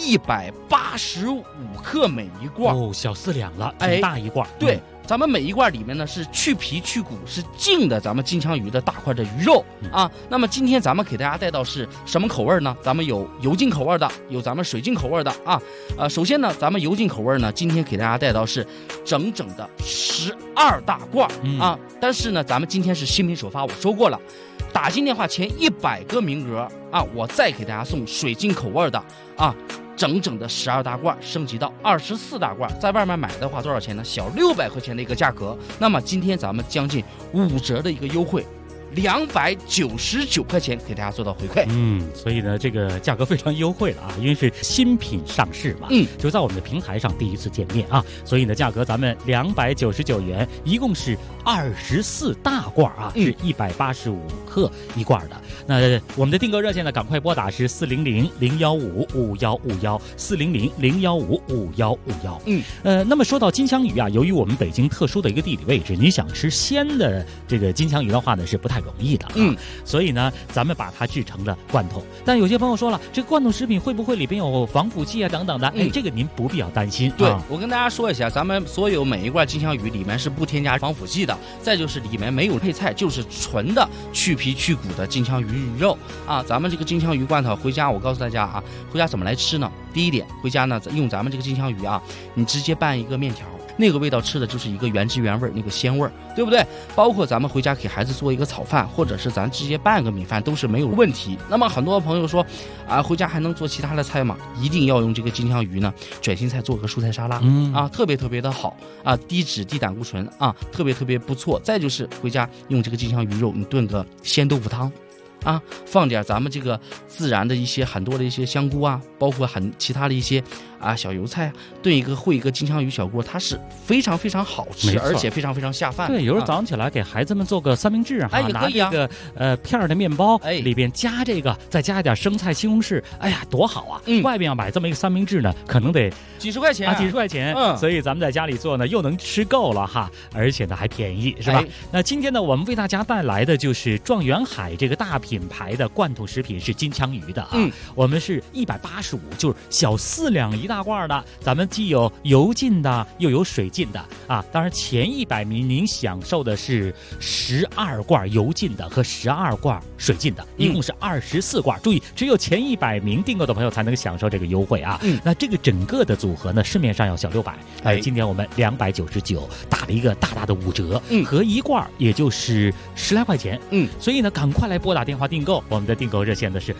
S22: ？185克每一罐，
S8: 小4两了，挺大一罐。
S22: 对，咱们每一罐里面呢是去皮去骨，是净的咱们金枪鱼的大块的鱼肉啊。那么今天咱们给大家带到是什么口味呢？咱们有油浸口味的，有咱们水浸口味的啊。首先呢，咱们油浸口味呢，今天给大家带到是整整的12大罐啊。但是呢，咱们今天是新品首发，我说过了，打进电话前100个名额啊，我再给大家送水晶口味的啊，整整的12大罐，升级到24大罐，在外面买的话多少钱呢？小600块钱的一个价格。那么今天咱们将近5折的一个优惠。299块钱给大家做到回馈，
S8: 所以呢，这个价格非常优惠了啊，因为是新品上市嘛，就在我们的平台上第一次见面啊，所以呢，价格咱们299元，一共是24大罐啊，是185克一罐的。那我们的订购热线呢，赶快拨打是400-015-5151，400-015-5151。那么说到金枪鱼啊，由于我们北京特殊的一个地理位置，你想吃鲜的这个金枪鱼的话呢，是不太容易的，所以呢，咱们把它制成了罐头。但有些朋友说了，这个罐头食品会不会里边有防腐剂啊等等的？这个您不必要担心。
S22: 对，我跟大家说一下，咱们所有每一罐金枪鱼里面是不添加防腐剂的，再就是里面没有配菜，就是纯的去皮去骨的金枪鱼肉啊。咱们这个金枪鱼罐头回家，我告诉大家啊，回家怎么来吃呢？第一点，回家呢用咱们这个金枪鱼啊，你直接拌一个面条。那个味道吃的就是一个原汁原味，那个鲜味，对不对？包括咱们回家给孩子做一个炒饭，或者是咱直接拌个米饭都是没有问题。那么很多朋友说啊，回家还能做其他的菜吗？一定要用这个金枪鱼呢，卷心菜做个蔬菜沙拉，啊，特别特别的好啊，低脂低胆固醇啊，特别特别不错。再就是回家用这个金枪鱼肉，你炖个鲜豆腐汤。啊，放点咱们这个自然的一些很多的一些香菇啊，包括其他的一些啊小油菜，炖一个烩一个金枪鱼小锅，它是非常非常好吃，而且非常非常下饭。
S8: 对，有时候早上起来给孩子们做个三明治
S22: 也可以啊，
S8: 拿这个片的面包，里边加这个，再加一点生菜、西红柿，哎呀，多好啊！外边要买这么一个三明治呢，可能得
S22: 几十块钱
S8: 啊，几十块钱。所以咱们在家里做呢，又能吃够了哈，而且呢还便宜，是吧？那今天呢，我们为大家带来的就是状元海这个大品牌的罐头食品是金枪鱼的啊，我们是185，就是小4两一大罐的，咱们既有油浸的又有水浸的啊。当然前100名您享受的是12罐油浸的和12罐水浸的，一共是24罐。注意，只有前100名订购的朋友才能享受这个优惠啊。那这个整个的组合呢，市面上要小600，今天我们299打了一个大大的5折，合一罐也就是10来块钱。所以呢，赶快来拨打电话订购。我们的订购热线的是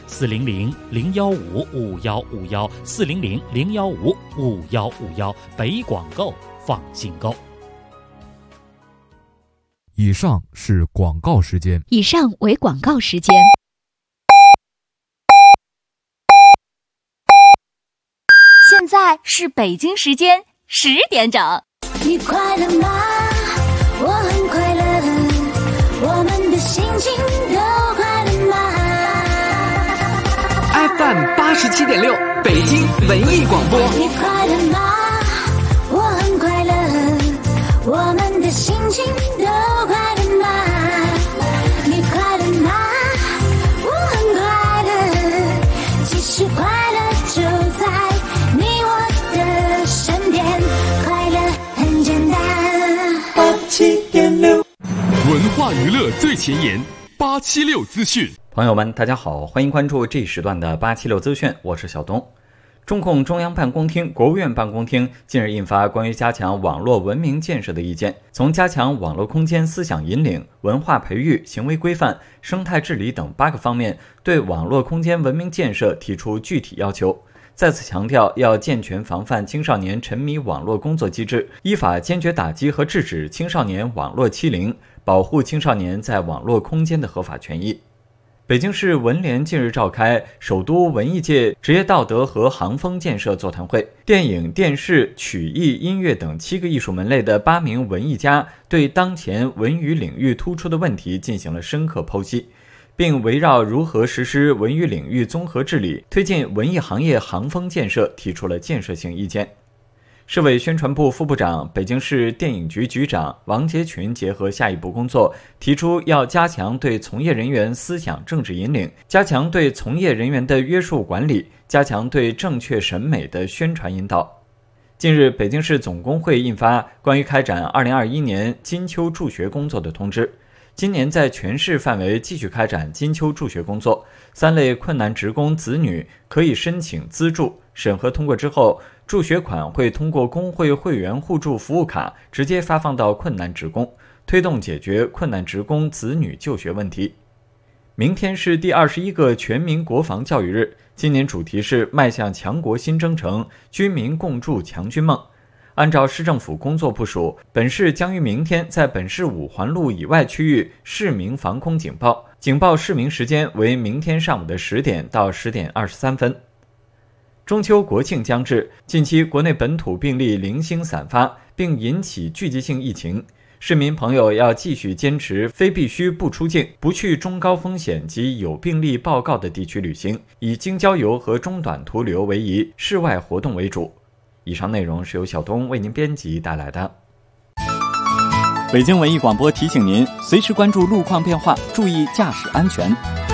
S8: 400-015-5151，400-015-5151，北广购，放心购。
S5: 以上是广告时间。
S17: 以上为广告时间。现在是北京时间10点整。
S16: 你快乐吗？我很快乐，我们的心情都快乐吗？
S21: FM 87.6，北京文艺广播。
S16: 你快乐吗？我很快乐，
S15: 文化娱乐最前沿，876资讯。
S19: 朋友们，大家好，欢迎关注这一时段的876资讯，我是小东。中共中央办公厅、国务院办公厅近日印发关于加强网络文明建设的意见，从加强网络空间思想引领、文化培育、行为规范、生态治理等8个方面，对网络空间文明建设提出具体要求。再次强调要健全防范青少年沉迷网络工作机制，依法坚决打击和制止青少年网络欺凌，保护青少年在网络空间的合法权益。北京市文联近日召开首都文艺界职业道德和行风建设座谈会，电影、电视、曲艺、音乐等7个艺术门类的8名文艺家对当前文娱领域突出的问题进行了深刻剖析，并围绕如何实施文娱领域综合治理、推进文艺行业行风建设提出了建设性意见。市委宣传部副部长、北京市电影局局长王杰群结合下一步工作，提出要加强对从业人员思想政治引领，加强对从业人员的约束管理，加强对正确审美的宣传引导。近日，北京市总工会印发关于开展2021年金秋助学工作的通知。今年在全市范围继续开展金秋助学工作，3类困难职工子女可以申请资助，审核通过之后，助学款会通过工会会员互助服务卡直接发放到困难职工，推动解决困难职工子女就学问题。明天是第21个全民国防教育日，今年主题是迈向强国新征程，军民共筑强军梦。按照市政府工作部署，本市将于明天在本市5环路以外区域市民防空警报，警报市鸣时间为明天上午的10点到10点23分。中秋国庆将至，近期国内本土病例零星散发，并引起聚集性疫情，市民朋友要继续坚持非必须不出境，不去中高风险及有病例报告的地区旅行，以京郊游和中短途旅游为宜，室外活动为主。以上内容是由小东为您编辑带来的。 北京文艺广播提醒您，随时关注路况变化，注意驾驶安全。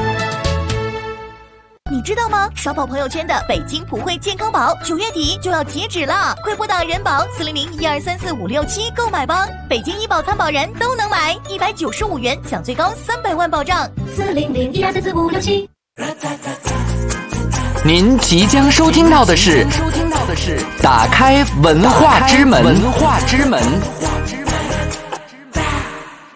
S7: 你知道吗？刷爆朋友圈的北京普惠健康宝9月底就要截止了，快拨打人保400-1234-567购买吧！北京医保参保人都能买，195元享最高300万保障。
S16: 400-1234-567。
S21: 您即将收听到的是打开文化之门。